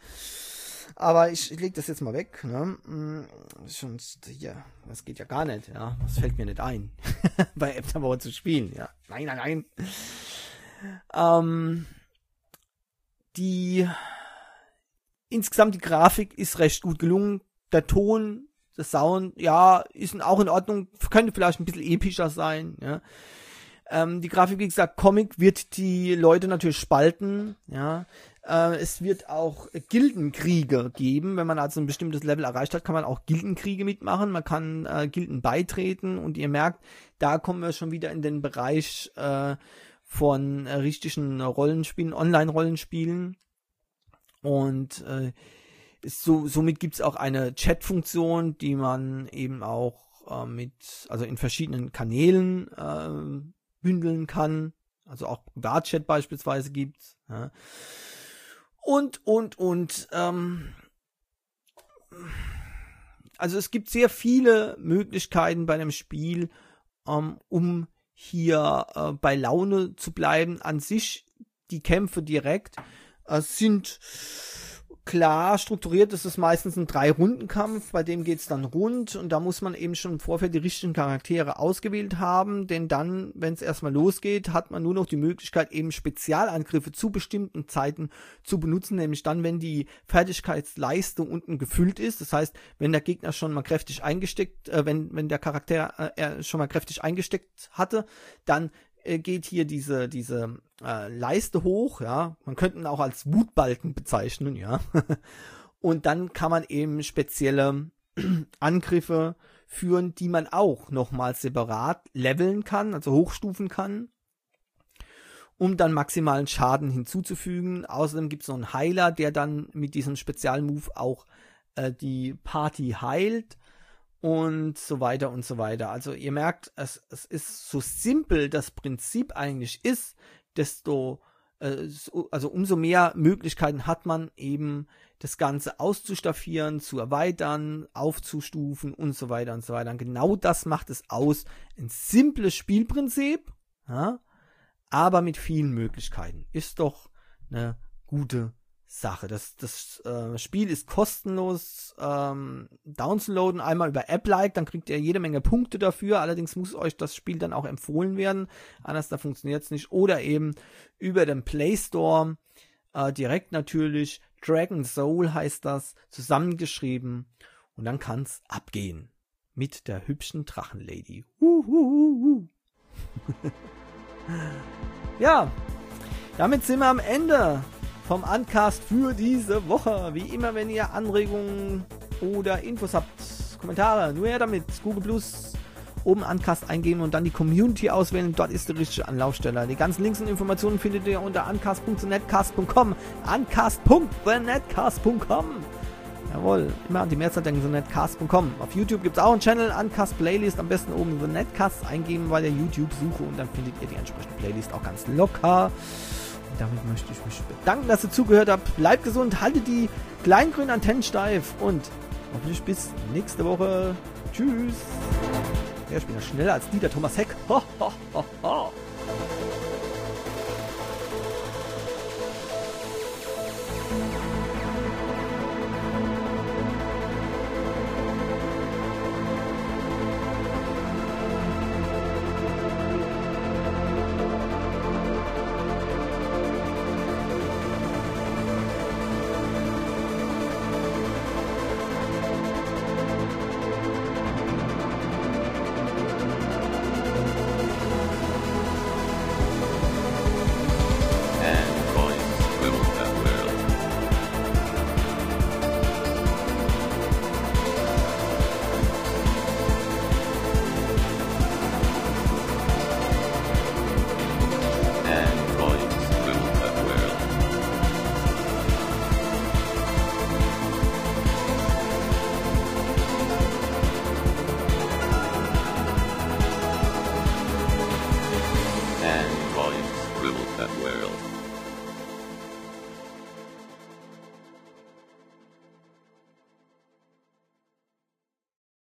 Aber ich, ich lege das jetzt mal weg, ne. Sonst, ja, das geht ja gar nicht, ja. Das fällt mir nicht ein, bei Afterworld zu spielen, ja. Nein, nein, nein. Ähm, die, insgesamt die Grafik ist recht gut gelungen, der Ton, das Sound, ja, ist auch in Ordnung, könnte vielleicht ein bisschen epischer sein, ja. Ähm, die Grafik, wie gesagt, Comic wird die Leute natürlich spalten, ja. Äh, es wird auch Gildenkriege geben, wenn man also ein bestimmtes Level erreicht hat, kann man auch Gildenkriege mitmachen, man kann äh, Gilden beitreten und ihr merkt, da kommen wir schon wieder in den Bereich äh, von äh, richtigen Rollenspielen, Online-Rollenspielen und äh, So, somit gibt's auch eine Chat-Funktion, die man eben auch äh, mit, also in verschiedenen Kanälen äh, bündeln kann. Also auch Privatchat beispielsweise gibt's. Ja. Und, und, und, ähm, also es gibt sehr viele Möglichkeiten bei dem Spiel, ähm, um hier äh, bei Laune zu bleiben. An sich, die Kämpfe direkt äh, sind Klar, strukturiert ist es meistens ein Drei-Runden-Kampf, bei dem geht's dann rund und da muss man eben schon im Vorfeld die richtigen Charaktere ausgewählt haben, denn dann, wenn es erstmal losgeht, hat man nur noch die Möglichkeit, eben Spezialangriffe zu bestimmten Zeiten zu benutzen, nämlich dann, wenn die Fertigkeitsleiste unten gefüllt ist, das heißt, wenn der Gegner schon mal kräftig eingesteckt, äh, wenn, wenn der Charakter äh, er schon mal kräftig eingesteckt hatte, dann geht hier diese diese äh, Leiste hoch, ja, man könnte ihn auch als Wutbalken bezeichnen, ja, und dann kann man eben spezielle Angriffe führen, die man auch nochmal separat leveln kann, also hochstufen kann, um dann maximalen Schaden hinzuzufügen. Außerdem gibt es noch einen Heiler, der dann mit diesem Spezialmove auch äh, die Party heilt. Und so weiter und so weiter. Also ihr merkt, es, es ist so simpel das Prinzip eigentlich ist, desto, äh, so, also umso mehr Möglichkeiten hat man eben das Ganze auszustaffieren, zu erweitern, aufzustufen und so weiter und so weiter. Und genau das macht es aus. Ein simples Spielprinzip, ja, aber mit vielen Möglichkeiten. Ist doch eine gute Sache. Das, das äh, Spiel ist kostenlos ähm, downloaden, einmal über App-like, dann kriegt ihr jede Menge Punkte dafür, allerdings muss euch das Spiel dann auch empfohlen werden, anders da funktioniert es nicht, oder eben über den Play Store, äh, direkt natürlich, Dragon Soul heißt das, zusammengeschrieben und dann kann's abgehen mit der hübschen Drachenlady. Uhuhuhu. Ja, damit sind wir am Ende vom Uncast für diese Woche. Wie immer, wenn ihr Anregungen oder Infos habt, Kommentare, nur her damit. Google Plus, oben Uncast eingeben und dann die Community auswählen. Dort ist die richtige Anlaufstelle. Die ganzen Links und Informationen findet ihr unter uncast punkt the netcast punkt com. uncast punkt the netcast punkt com. Jawohl, immer an die Mehrzahl denken, the netcast punkt com. Auf YouTube gibt es auch einen Channel, Uncast Playlist. Am besten oben The Netcast eingeben bei der YouTube-Suche und dann findet ihr die entsprechende Playlist auch ganz locker. Damit möchte ich mich bedanken, dass ihr zugehört habt. Bleibt gesund, haltet die kleinen grünen Antennen steif und hoffentlich bis nächste Woche. Tschüss. Ja, ich bin ja schneller als Dieter Thomas Heck. Ho, ho, ho, ho.